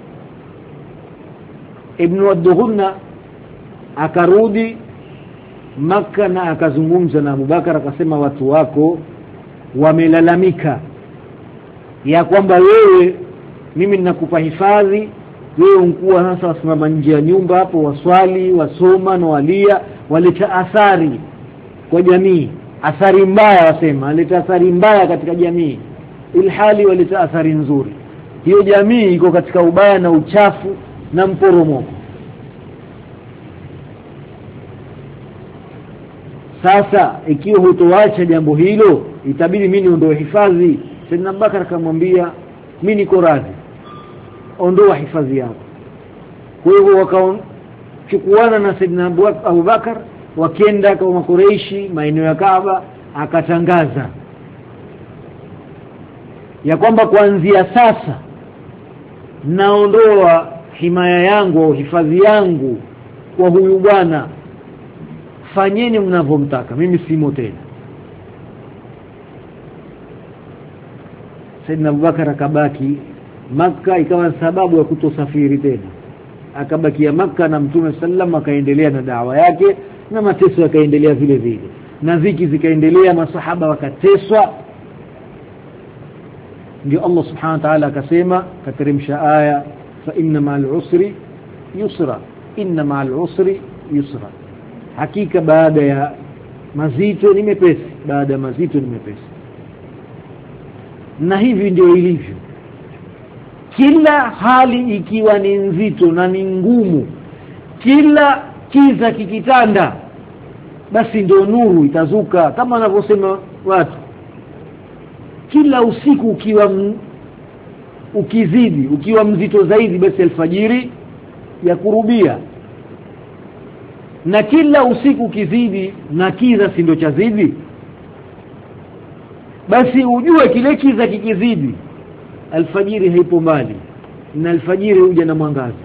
[SPEAKER 1] Ibn ad-Dughunna akarudi Makka na akazungumza na Abubakar, akasema watu wako wamelalamika ya kwamba wewe, mimi ninakupa hifadhi, wewe unkuwa sasa wasimama nje ya nyumba hapo, waswali, wasoma na walia, waleta athari kwa jamii. Athari mbaya, wasema waleta athari mbaya katika jamii, ilhali waleta athari nzuri. Hiyo jamii iko katika ubaya na uchafu na mporomoko. Sasa ikiwa hutoacha jambo hilo, itabidi mimi niondoe hifadhi. Saidna Abubakar akamwambia, mimi niko radhi, ondoa hifadhi yako. Kwa hivyo wakachukuana na Saidna Abubakar, wakenda kwa Makureishi maeneo ya Kaaba, akatangaza ya kwamba kuanzia sasa naondoa himaya yangu au hifadhi yangu kwa huyu bwana, fanyeni mnavyomtaka, mimi simo tena. Saidna Abubakar akabaki Makka, ikawa sababu ya kutosafiri tena. Akabaki ya Makka na Mtume sallam akaendelea na dawa yake, na mateso yakaendelea vile vile, na dhiki zikaendelea, masahaba wakateswa. Ndio Allah subhanahu wa ta'ala akasema, kateremsha aya, fa inna ma'al usri yusra, inna ma'al usri yusra, hakika baada ya mazito ni mepesi, baada ya mazito ni mepesi. Na hivi ndio ilivyo. Kila hali ikiwa ni nzito na ni ngumu, kila kiza kikitanda, basi ndio nuru itazuka, kama wanavyosema watu. Kila usiku ukizidi, ukiwa mzito zaidi, basi alfajiri ya kurubia. Na kila usiku ukizidi na kiza si ndio chazidi, basi ujue kile kiza kikizidi, alfajiri haipo mbali, na alfajiri huja na mwangaza.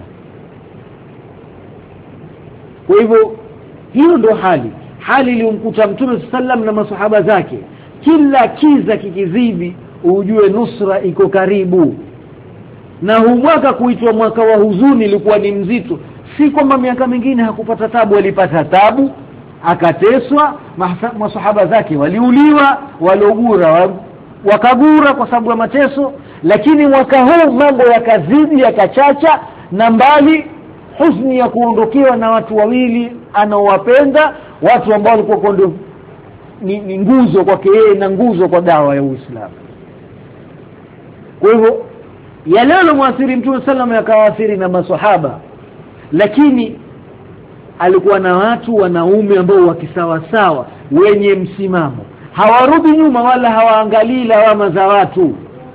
[SPEAKER 1] Kwa hivyo hiyo ndio hali iliyomkuta Mtume sallam na masahaba zake. Kila kiza kikizidi, ujue nusra iko karibu. Na huu mwaka kuitwa mwaka wa huzuni ilikuwa ni mzito, si kwamba miaka mingine hakupata tabu. Alipata tabu, akateswa, masahaba zake waliuliwa, waliogura wakagura kwa sababu ya mateso. Lakini mwaka huu mambo yakazidi, yakachacha, na mbali huzuni ya kuondokewa na watu wawili anaowapenda, watu ambao walikuwa ndio ni nguzo kwake yeye na nguzo kwa dawa ya Uislamu. Kwa hivyo yale yalomwathiri Mtume sallam yakawaathiri na maswahaba, lakini alikuwa na watu wanaume ambao wakisawa sawa, wenye msimamo, hawarudi nyuma wala hawaangalii lawama za watu.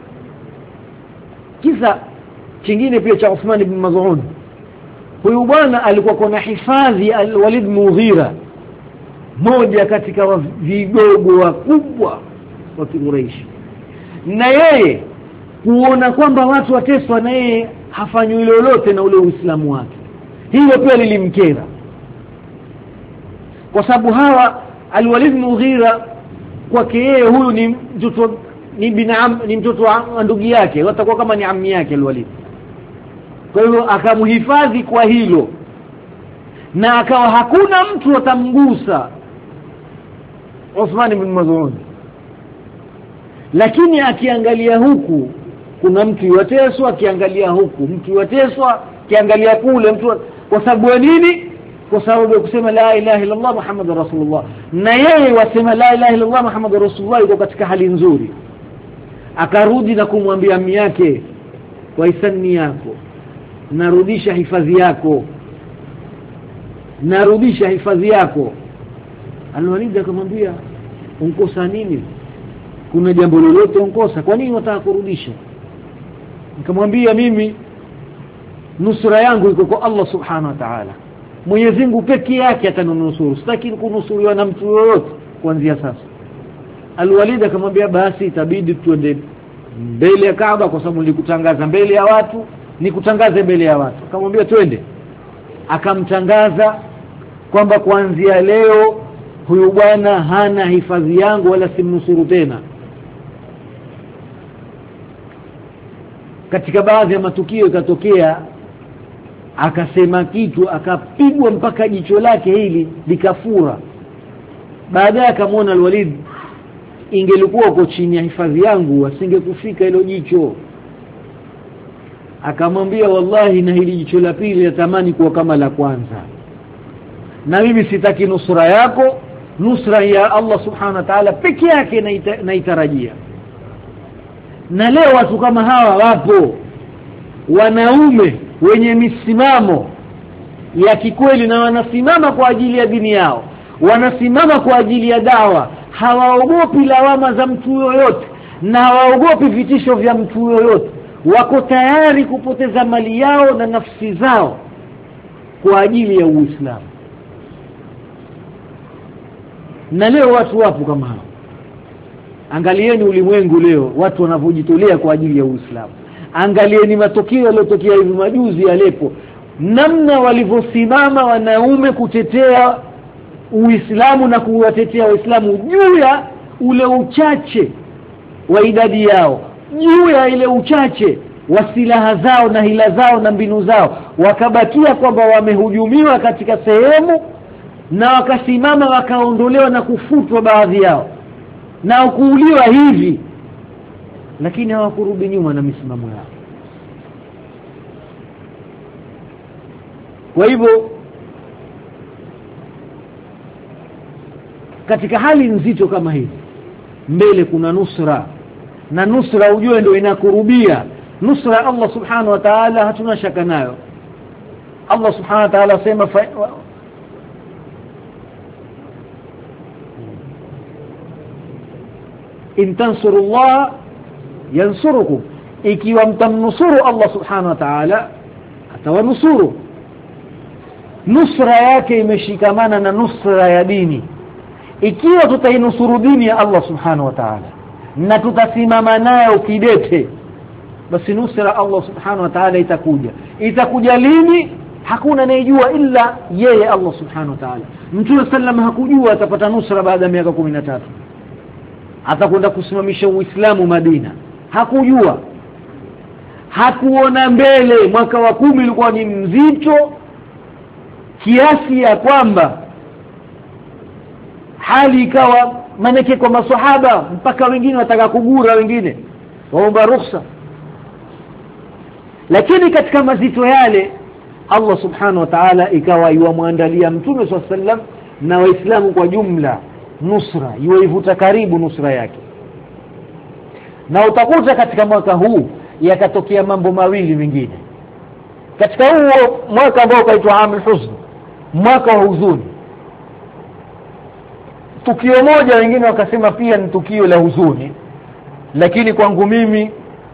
[SPEAKER 1] Kisa kingine pia cha Uthman ibn Maz'un, huyu bwana alikuwa kuna hifadhi Al-Walid Mughira, moja katika vigogo wakubwa wa Quraysh, na yeye kuona kwamba watu wateswa na yeye hafanyi lolote na ule Uislamu wake, hilo pia lilimkera, kwa sababu hawa Al-Walid bin Mughira kwake yeye huyu ni mtoto, ni mtoto wa ndugu yake, watakuwa kama ni ammi yake Al-Walid. Kwa hivyo akamhifadhi kwa hilo, na akawa hakuna mtu atamgusa Uthman ibn Maz'un. Lakini akiangalia huku kuna mtu yateswa, akiangalia huku mtu yateswa, akiangalia kule mtu, kwa sababu ya nini? Kwa sababu ya kusema la ilaha illa Allah Muhammadur Rasulullah, na yeye wasema la ilaha illa Allah Muhammadur Rasulullah yuko katika hali nzuri. Akarudi na kumwambia ammi yake, kwa hisani yako narudisha hifadhi yako, narudisha hifadhi yako. Al-Walid akamwambia, unkosa nini? Kuna jambo lolote unkosa? Kwa nini unataka kurudisha? Nikamwambia, mimi nusura yangu iko kwa Allah subhanahu wa ta'ala, Mwenyezi Mungu pekee yake atanunusuru, sitaki kunusuriwa na mtu yoyote kuanzia sasa. Al-Walid akamwambia, basi itabidi tuende mbele ya Kaaba, kwa sababu nilikutangaza mbele ya watu, nikutangaze mbele ya watu. Akamwambia twende. Akamtangaza kwamba kuanzia leo huyu bwana hana hifadhi yangu wala simnusuru tena. Katika baadhi ya matukio ikatokea akasema kitu, akapigwa mpaka jicho lake hili likafura. Baadaye akamwona Al-Walid, ingelikuwa uko chini ya hifadhi yangu asingekufika hilo jicho. Akamwambia, wallahi na hili jicho la pili natamani kuwa kama la kwanza, na mimi sitaki nusra yako, nusra ya Allah subhanahu wa ta'ala pekee yake naitarajia. Na leo watu kama hawa wapo, wanaume wenye misimamo ya kikweli, na wanasimama kwa ajili ya dini yao, wanasimama kwa ajili ya dawa, hawaogopi lawama za mtu yoyote na hawaogopi vitisho vya mtu yoyote, wako tayari kupoteza mali yao na nafsi zao kwa ajili ya Uislamu. Na leo watu wapo kama hao. Angalieni ulimwengu leo watu wanavyojitolea kwa ajili ya Uislamu. Angalieni matokeo yaliyotokea hivi majuzi Aleppo, namna walivyosimama wanaume kutetea Uislamu na kuwatetea Waislamu juu ya ule uchache wa idadi yao, juu ya ile uchache wa silaha zao na hila zao na mbinu zao, wakabakia kwamba wamehujumiwa katika sehemu na wakasimama wakaondolewa na kufutwa baadhi yao na kuuliwa hivi, lakini hawakurudi nyuma na misimamo yao. Kwa hivyo katika hali nzito kama hii mbele kuna nusra, na nusra ujue ndio inakurubia. Nusra Allah subhanahu wa ta'ala hatuna shaka nayo. Allah subhanahu wa ta'ala sema in tansurullah yansurukum, ikiwa mtamnusuru Allah subhanahu wa ta'ala atawanusuru. Nusra yake imeshikamana na nusra ya dini. Ikiwa tutainusuru dini ya Allah subhanahu wa ta'ala na tutasimama nayo kidete, basi nusra Allah subhanahu wa ta'ala itakuja. Itakuja lini? Hakuna anayejua ila yeye Allah subhanahu wa ta'ala. Mtume sallam hakujua atapata nusra baada ya miaka 13 atakwenda kusimamisha Uislamu Madina. Hakujua, hakuona mbele. Mwaka wa 10 ulikuwa ni mzito kiasi ya kwamba hali ikawa maneke kwa maswahaba, mpaka wengine wataka kugura, wengine waomba ruhusa. Lakini katika mazito yale Allah subhanahu wa ta'ala ikawa yuamwandalia Mtume sallam na Waislamu kwa jumla nusra, yuivuta karibu nusra yake. Na utakuta katika mwaka huu yakatokea mambo mawili mengine. Katika huo mwaka ambao kaitwa Amul Huzn, mwaka wa huzuni, tukio moja wengine wakasema pia ni tukio la huzuni, lakini kwangu mimi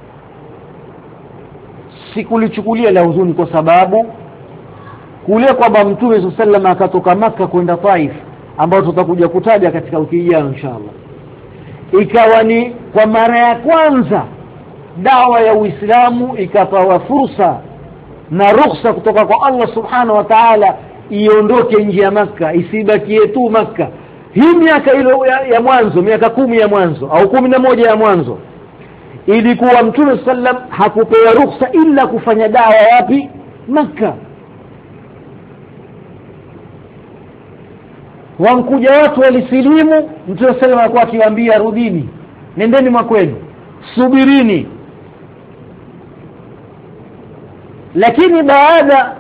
[SPEAKER 1] sikulichukulia la huzuni, kwa sababu kule kwamba Mtume sallallahu akatoka Makka kwenda Taif ambao tutakuja kutaja katika wiki ijayo inshallah. Ikawa ni kwa mara ya kwanza dawa ya Uislamu ikapewa fursa na ruhusa kutoka kwa Allah subhanahu wa ta'ala iondoke nje ya Makka, isibakie tu Makka. Hii miaka ile ya mwanzo, miaka 10 ya mwanzo au 11 ya mwanzo, ilikuwa Mtume sallam hakupewa ruhusa ila kufanya dawa wapi? Makka. Wankuja watu walisilimu, Mtume sallam alikuwa akiwaambia rudini, nendeni mwakwenu, subirini. Lakini baada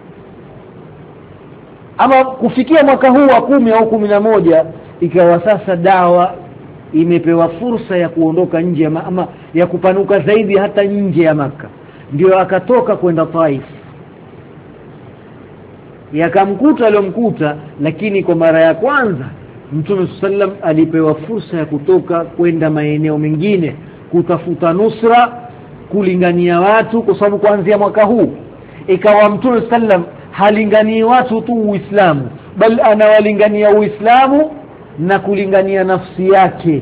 [SPEAKER 1] ama kufikia mwaka huu wa 10 au 11 ikawa sasa dawa imepewa fursa ya kuondoka nje ama ya kupanuka zaidi hata nje ya Makka. Ndio akatoka kwenda Taif, yakamkuta aliyomkuta. Lakini kwa mara ya kwanza Mtume sallam alipewa fursa ya kutoka kwenda maeneo mengine kutafuta nusra, kulingania watu, kwa sababu kuanzia mwaka huu ikawa Mtume sallam halinganii watu tu Uislamu, bali anawalingania Uislamu na kulingania nafsi yake.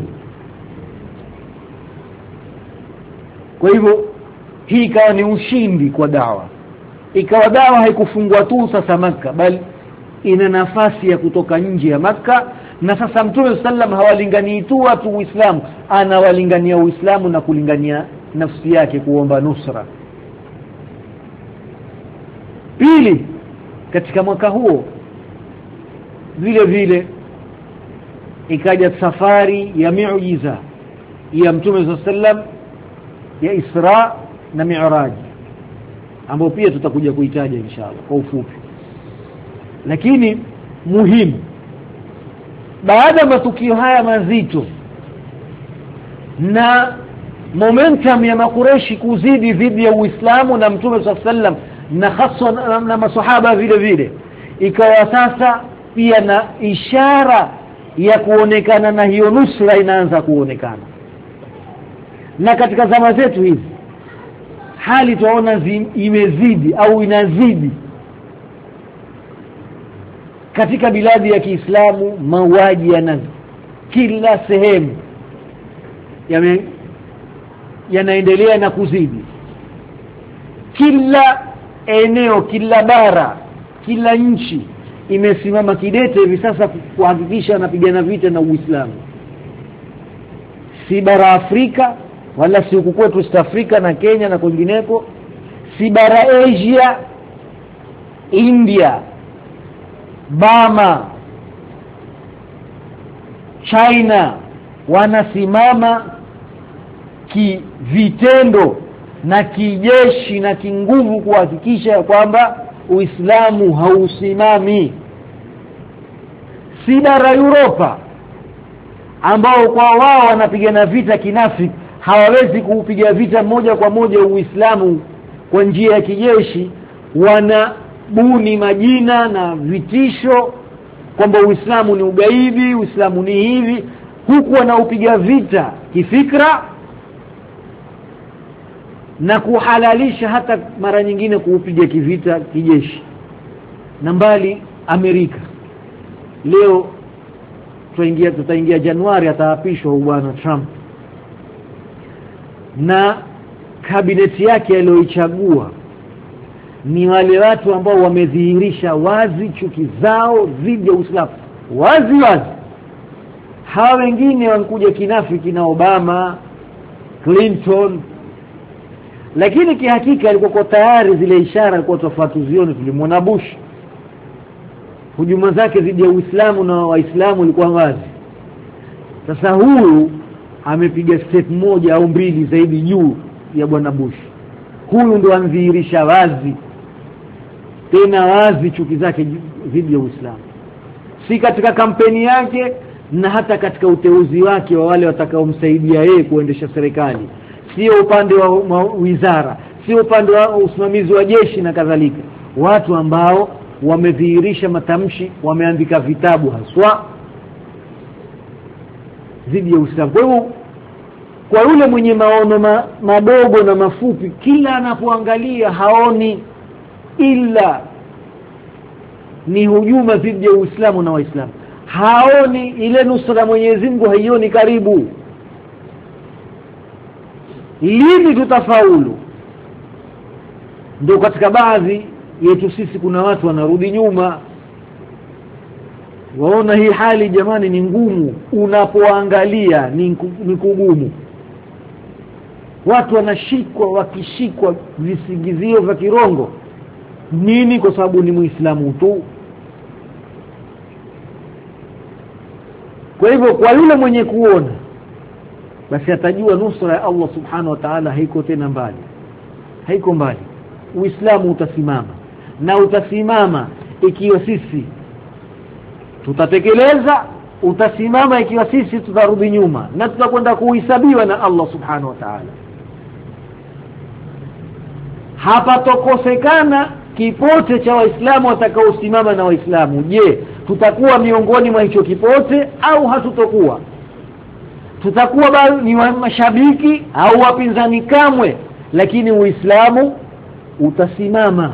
[SPEAKER 1] Kwa hivyo hii ikawa ni ushindi kwa dawa. Ikawa dawa haikufungwa tu sasa Makka, bali ina nafasi ya kutoka nje ya Makka. Na sasa Mtume sallam hawalinganii tu watu Uislamu, anawalingania Uislamu na kulingania nafsi yake, kuomba nusra. Pili, katika mwaka huo vile vile ikaja safari ya miujiza ya Mtume sallam ya Isra na Mi'raj, ambapo pia tutakuja kuitaja inshallah kwa ufupi. Lakini muhimu, baada ya matukio haya mazito na momentum ya Makureshi kuzidi dhidi ya Uislamu na Mtume sallam na hasa na maswahaba vile vile, ikawa sasa pia na ishara ya kuonekana na hiyo nusra inaanza kuonekana. Na katika zama zetu hizi hali tunaona imezidi au inazidi katika biladi ya Kiislamu. Mauaji yanaanza kila sehemu, yanaendelea na kuzidi. Kila eneo, kila bara, kila nchi imesimama kidete hivi sasa kuhakikisha anapigana vita na Uislamu. Si bara Afrika wala si huku kwetu East Africa na Kenya na kwingineko, si bara Asia, India, Burma, China, wanasimama kivitendo na kijeshi na kinguvu kuhakikisha kwamba Uislamu hausimami. Si bara Europa ambao kwa wao wanapigana vita kinafiki, hawawezi kuupiga vita moja kwa moja Uislamu kwa njia ya kijeshi, wanabuni majina na vitisho kwamba Uislamu ni ugaidi, Uislamu ni hivi, huku wanaupiga vita kifikra na kuhalalisha hata mara nyingine kuupiga kivita kijeshi. Na mbali Amerika, leo tutaingia Januari, ataapishwa bwana Trump na kabineti yake aliyoichagua ni wale watu ambao wamedhihirisha wazi chuki zao dhidi ya Uislamu wazi. Hawa wengine wanakuja kinafiki na Obama, Clinton, lakini kihakika alikuwa tayari zile ishara alikuwa tofautuzioni. Tulimwona Bush, hujuma zake dhidi ya Uislamu na Waislamu ilikuwa wazi. Sasa huyu amepiga step moja au mbili zaidi juu ya bwana Bush. Huyu ndo anadhihirisha wazi, tena wazi, chuki zake dhidi ya Uislamu, si katika kampeni yake na hata katika uteuzi wake wa wale watakaomsaidia yeye kuendesha serikali, sio upande wa wizara, sio upande wa usimamizi wa jeshi na kadhalika. Watu ambao wamedhihirisha matamshi, wameandika vitabu haswa dhidi ya Uislamu. Kwa hiyo kwa yule mwenye maono madogo na mafupi, kila anapoangalia haoni ila ni hujuma dhidi ya Uislamu na Waislamu, haoni ile nusra Mwenyezi Mungu, haioni karibu. Lini tutafaulu? Ndio katika baadhi yetu sisi kuna watu wanarudi nyuma. Waona hii hali jamani ni ngumu, unapoangalia ni kugumu. Watu wakishikwa visigizio vya kirongo. Nini? Kwa sababu ni Muislamu tu. Kwa hivyo kwa yule mwenye kuona, basi atajua nusra ya Allah subhanahu wa ta'ala haiko tena mbali, haiko mbali. Uislamu utasimama, na utasimama ikiwa sisi tutatekeleza, utasimama ikiwa sisi tutarudi nyuma, na tutakwenda kuhesabiwa na Allah subhanahu wa ta'ala. Hapatokosekana kipote cha Waislamu watakaosimama na Waislamu. Je, tutakuwa miongoni mwa hicho kipote au hatutokuwa? Tutakuwa bado ni mashabiki au wapinzani? Kamwe. Lakini Uislamu utasimama.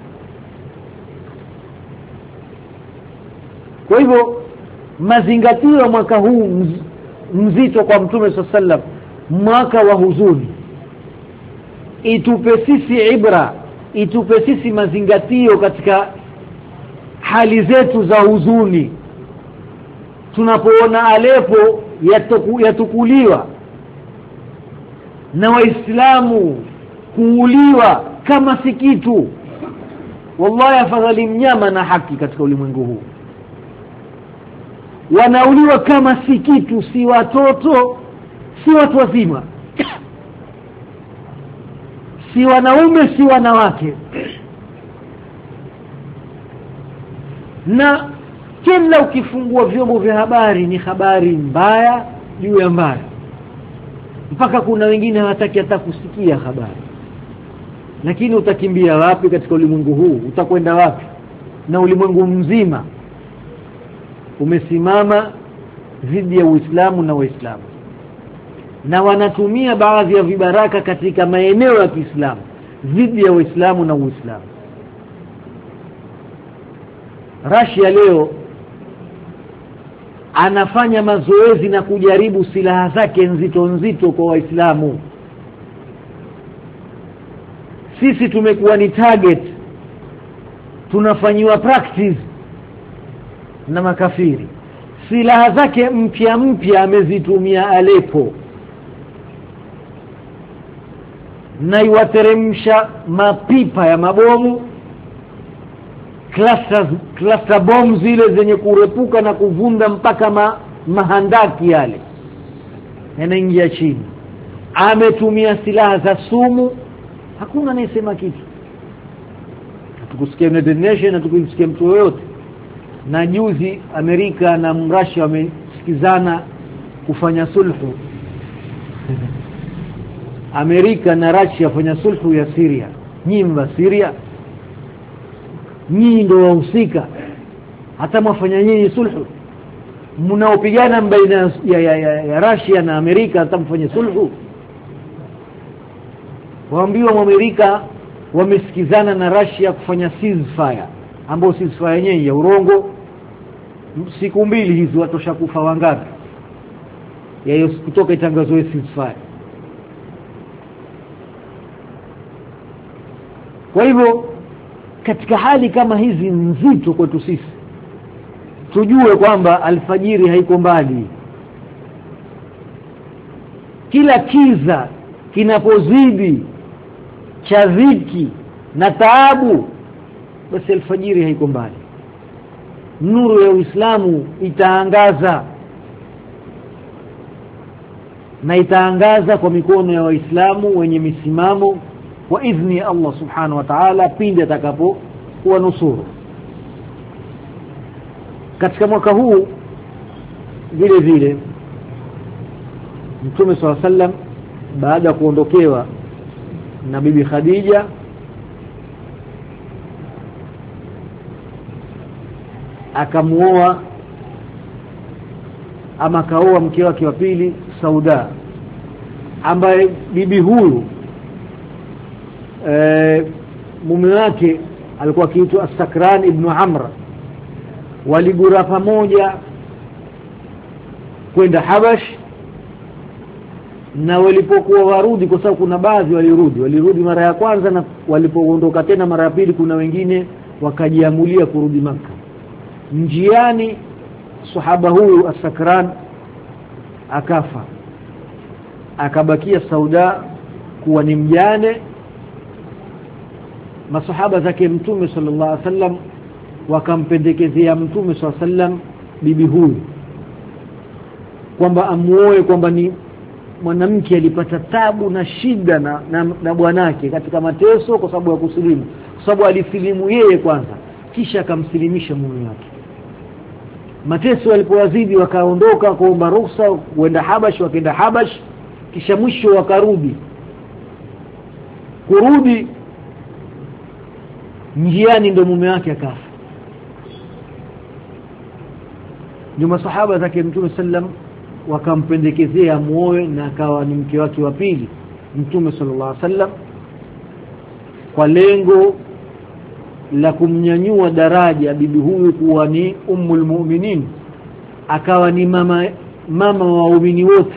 [SPEAKER 1] Kwa hivyo mazingatio mwaka huu mzito kwa Mtume sallam, mwaka wa huzuni, itupe sisi ibra, itupe sisi mazingatio katika hali zetu za huzuni. Tunapoona Aleppo yatukuliwa na Waislamu kuuliwa kama si kitu, wallahi afadhali mnyama na haki katika ulimwengu huu. Wanauliwa kama si kitu, si watoto, si watu wazima, si wanaume, si wanawake. Na kila ukifungua vyombo vya habari ni habari mbaya juu ya mbaya, mpaka kuna wengine hawataki hata kusikia habari. Lakini utakimbia wapi katika ulimwengu huu? Utakwenda wapi? Na ulimwengu mzima umesimama dhidi ya Uislamu na Waislamu, na wanatumia baadhi ya vibaraka katika maeneo ya Kiislamu dhidi ya Waislamu na Uislamu. Russia leo anafanya mazoezi na kujaribu silaha zake nzito kwa Waislamu. Sisi tumekuwa ni target, tunafanyiwa practice na makafiri. Silaha zake mpya amezitumia Aleppo, na iwateremsha mapipa ya mabomu, cluster bombs zile zenye kurepuka na kuvunda mpaka mahandaki yale yanaingia chini. Ametumia silaha za sumu, hakuna anayesema kitu. Hatukusikia United Nations, hatukusikia mtu yoyote. Na juzi Amerika na Russia wamesikizana kufanya sulhu. Amerika na Russia fanya sulhu ya Syria. Nyimba Syria, nyinyi ndio wahusika, hata mwafanya nyinyi sulhu. Mnaopigana baina ya Russia na Amerika hata mfanye sulhu. Waambiwa Amerika wamesikizana na Russia kufanya ceasefire, ambao ceasefire yenyewe ya urongo. Siku mbili hizo watosha kufa wangapi? Yeye kutoka itangazwe ceasefire. Kwa hivyo katika hali kama hizi nzito kwetu sisi, tujue kwamba alfajiri haiko mbali. Kila kiza kinapozidi cha dhiki na taabu, basi alfajiri haiko mbali. Nuru ya Uislamu itaangaza, na itaangaza kwa mikono ya Waislamu wenye misimamo wa idhni Allah subhanahu wa ta'ala pindi atakapo kuwa nusuru. Katika mwaka huu vile vile Mtume SAW baada ya kuondokewa na Bibi Khadija, akamuoa ama kaoa mke wake wa pili Sauda, ambaye bibi huyu mume wake alikuwa akiitwa As-Sakran ibn Amr. Waligura pamoja kwenda Habash, na walipokuwa warudi, kwa sababu kuna baadhi walirudi mara ya kwanza, na walipoondoka tena mara ya pili kuna wengine wakajiamulia kurudi Makka. Njiani sahaba huyu As-Sakran akafa, akabakia Sauda kuwa ni mjane. Masahaba zake Mtume sallallahu alaihi wasallam wakampendekezea Mtume sallallahu alaihi wasallam bibi huyu kwamba amuoe, kwamba ni mwanamke alipata tabu na shida na bwanake katika mateso kwa sababu ya kusilimu, kwa sababu alisilimu yeye kwanza kisha akamsilimisha mume wake. Mateso walipowazidi wakaondoka kuomba ruhusa kwenda Habash, wakaenda Habash, kisha mwisho wakarudi. Kurudi njiani ndo mume wake akafa. Ndio masahaba zake Mtume sallam wakampendekezea muoe, na akawa ni mke wake wa pili Mtume sallallahu alaihi wasallam, kwa lengo la kumnyanyua daraja bibi huyu kuwa ni ummul mu'minin, akawa ni mama wa waumini wote,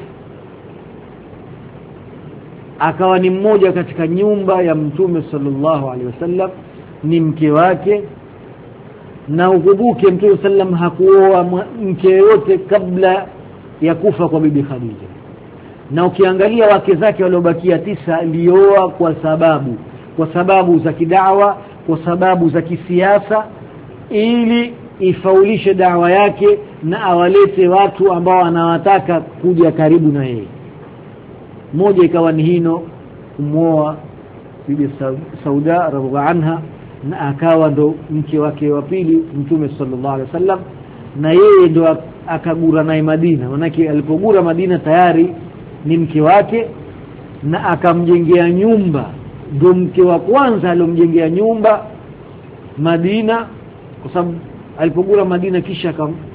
[SPEAKER 1] akawa ni mmoja katika nyumba ya Mtume sallallahu alaihi wasallam, ni mke wake. Na ukumbuke Mtume sallam hakuoa mke yote kabla ya kufa kwa bibi Khadija, na ukiangalia wake zake waliobakia 9 alioa kwa sababu za kidawa, kwa sababu za kisiasa, ili ifaulishe dawa yake na awalete watu ambao anawataka kuja karibu na yeye. Moja ikawa ni hino, kumwoa bibi Sauda radhiallahu anha, na akawa ndo mke wake wa pili Mtume sallallahu alaihi wasallam, na yeye ndo akagura naye Madina. Manake alipogura Madina tayari ni mke wake, na akamjengea nyumba. Ndo mke wa kwanza alomjengea nyumba Madina, kwa sababu alipogura Madina kisha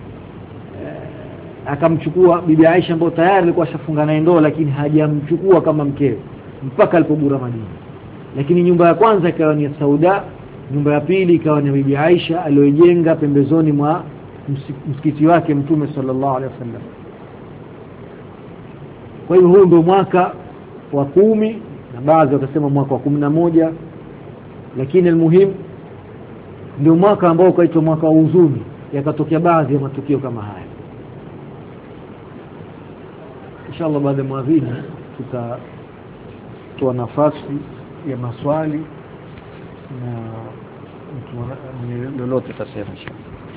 [SPEAKER 1] akamchukua bibi Aisha ambaye tayari alikuwa ashafunga naye ndoa, lakini hajamchukua kama mkewe mpaka alipogura Madina. Lakini nyumba ya kwanza ikawa ni Sauda, nyumba ya pili ikawa ni bibi Aisha aliyojenga pembezoni mwa msikiti wake Mtume sallallahu alaihi wasallam. Kwa hiyo huu ndio mwaka wa 10, na baadhi wakasema mwaka wa 11, lakini almuhimu ndio mwaka ambao ukaitwa mwaka wa huzuni. Yakatokea baadhi ya matukio kama haya. Inshallah baada ya mwadhini tutatoa nafasi ya maswali na mtu lolote tasema inshallah.